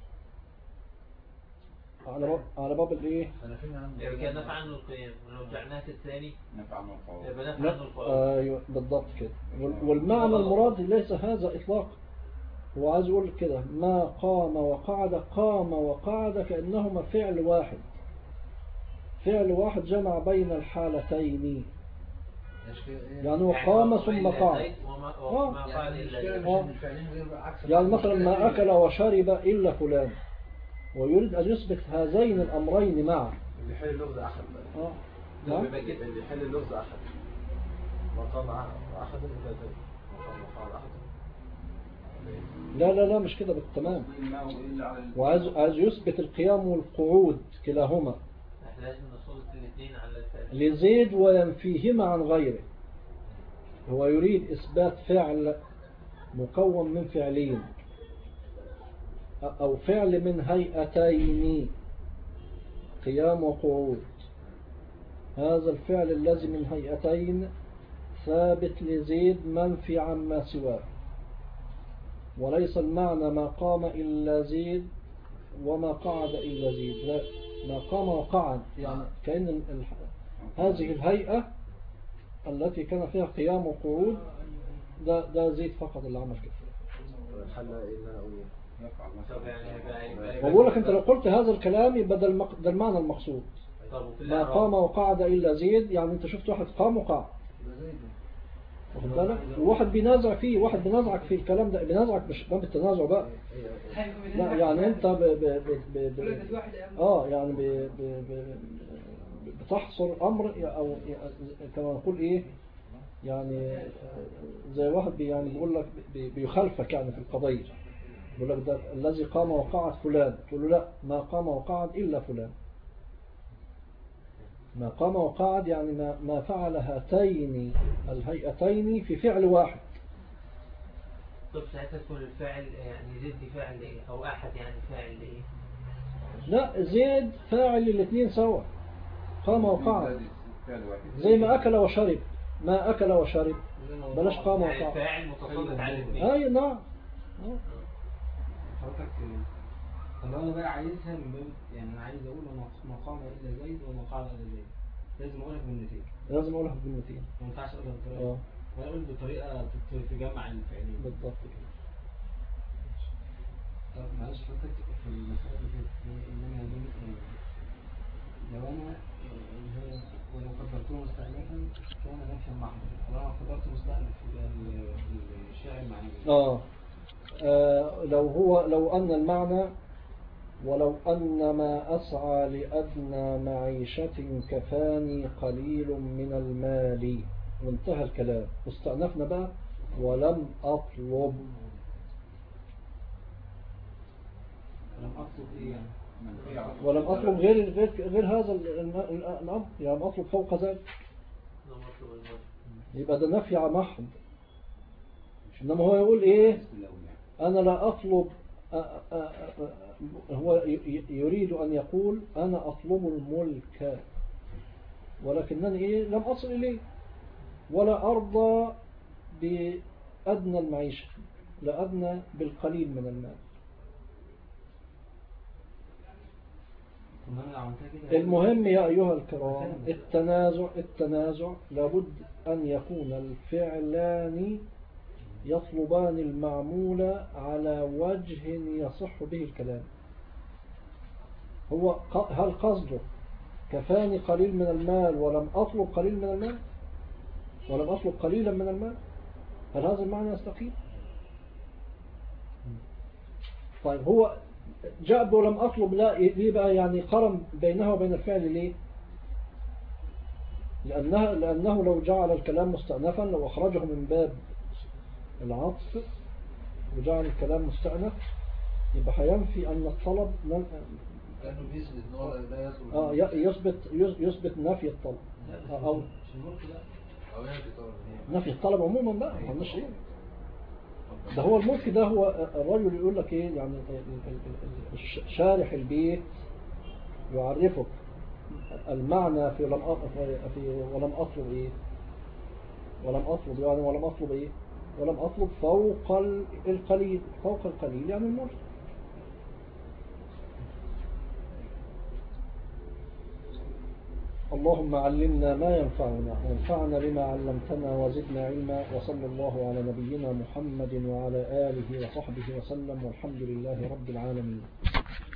على باب الايه؟ يعني كان نفع عنه القيام، ولو جعلناها في الثاني نفع عنه القول. يبقى نفع عنه القول. ايوه بالضبط كده. والمعنى المراد ليس هذا إطلاق. هو عايز يقول كده ما قام وقعد، قام وقعد كأنهما فعل واحد، فعل واحد جمع بين الحالتين، يعني هو قام ثم قعد. يعني مثلا ما أكل وشرب إلا فلان، ويريد أن يثبت هذين الأمرين معا. اللي يحل اللغز أحد بقى. اللي يحل اللغز أحد. وقام أحد إلا زيد. وقام وقعد أحد. لا مش كده بالتمام. وعايز يثبت القيام والقعود كلاهما احنا لازم نصوص الاثنين على الثالث لزيد وينفيهما عن غيره. هو يريد إثبات فعل مكون من فعلين أو فعل من هيئتين، قيام وقعود. هذا الفعل الذي من هيئتين ثابت لزيد منفي عما سواه، وليس المعنى ما قام إلا زيد وما قعد إلا زيد، لا، ما قام وقعد، يعني كأن هذه الهيئة التي كان فيها قيام وقعود ده زيد فقط اللي عمل كده. الحل إيه اللي أنا أقوله؟ وبقول لك أنت لو قلت هذا الكلام يبقى ده المعنى المقصود. ما قام وقعد إلا زيد، يعني أنت شفت واحد قام وقعد، واخد بالك؟ وواحد بينازع فيه، واحد بينازعك في الكلام ده، بينازعك مش باب التنازع بقى، لا يعني أنت يعني بتحصر أمر، أو كما نقول إيه، يعني زي واحد يعني بيقول لك بيخالفك يعني في القضية، بيقول لك ده الذي قام وقعد فلان، تقول له لا، ما قام وقعد إلا فلان. ما قام وقعد يعني ما فعل هاتين الهيئتين في فعل واحد. طب ساعتها تكون الفاعل يعني زيد فاعل ايه، او احد يعني فاعل ايه؟ لا، زيد فاعل الاثنين سوا، قام وقعد، زي ما أكل وشرب، ما أكل وشرب، بلاش قام وقعد، يعني فاعل متسلط على الاثنين. أي نعم. حضرتك طب انا بقى عايزها من باب، يعني انا عايز اقول ما قام الا زيد وما قعد الا زيد، لازم اقولها بالنتيجه، لازم أقولها بالنتيجة، ما ينفعش اقولها بطريقه، ولا اقول بطريقه تجمع الفعلين بالضبط كده. طب معلش حضرتك في المسألة اللي فاتت إنما يدل لو أنا ولو قدرته مستأنفا كان نفيا محضا، ولو قدرته مستأنف يبقى الشاعر معنى لو أن المعنى ولو أن ما أسعى لأدنى معيشة كفاني قليل من المال، وانتهى الكلام، واستأنفنا بقى ولم أطلب. إيه يعني؟ ولم أطلب غير هذا الأمر، يعني أطلب فوق ذلك، يبقى ده نفي محض. إنما هو يقول إيه، أنا لا أطلب، هو يريد أن يقول أنا أطلب الملك، ولكنني إيه لم أصل إليه، ولا أرضى بأدنى المعيشة، لا أدنى بالقليل من المال. المهم يا أيها الكرام، التنازع لابد أن يكون الفعلان يطلبان المعمول على وجه يصح به الكلام. هل قصده كفاني قليل من المال ولم أطلب قليل من المال ولم أطلب قليلا من المال، هل هذا المعنى يستقيم؟ طيب هو جاء ولم أطلب، لا ليه بقى يعني قرن بينها وبين الفعل ليه؟ لأنه لو جعل الكلام مستأنفا، لو أخرجه من باب العطف وجعل الكلام مستأنف يبقى هينفي أن الطلب كانه بيثبت ان هو لا يطلب يثبت نفي الطلب أو نفي الطلب عموما بقى مش ايه ده هو الملك. ده هو الرجل يقول لك ايه يعني شارح البيت يعرفك المعنى في ولم أطلب ايه، ولم أطلب يعني ولم أطلب ايه، ولم أطلب فوق القليل، فوق القليل يعني الملك. اللهم علمنا ما ينفعنا وانفعنا بما علمتنا وزدنا علما، وصلى الله على نبينا محمد وعلى آله وصحبه وسلم، والحمد لله رب العالمين.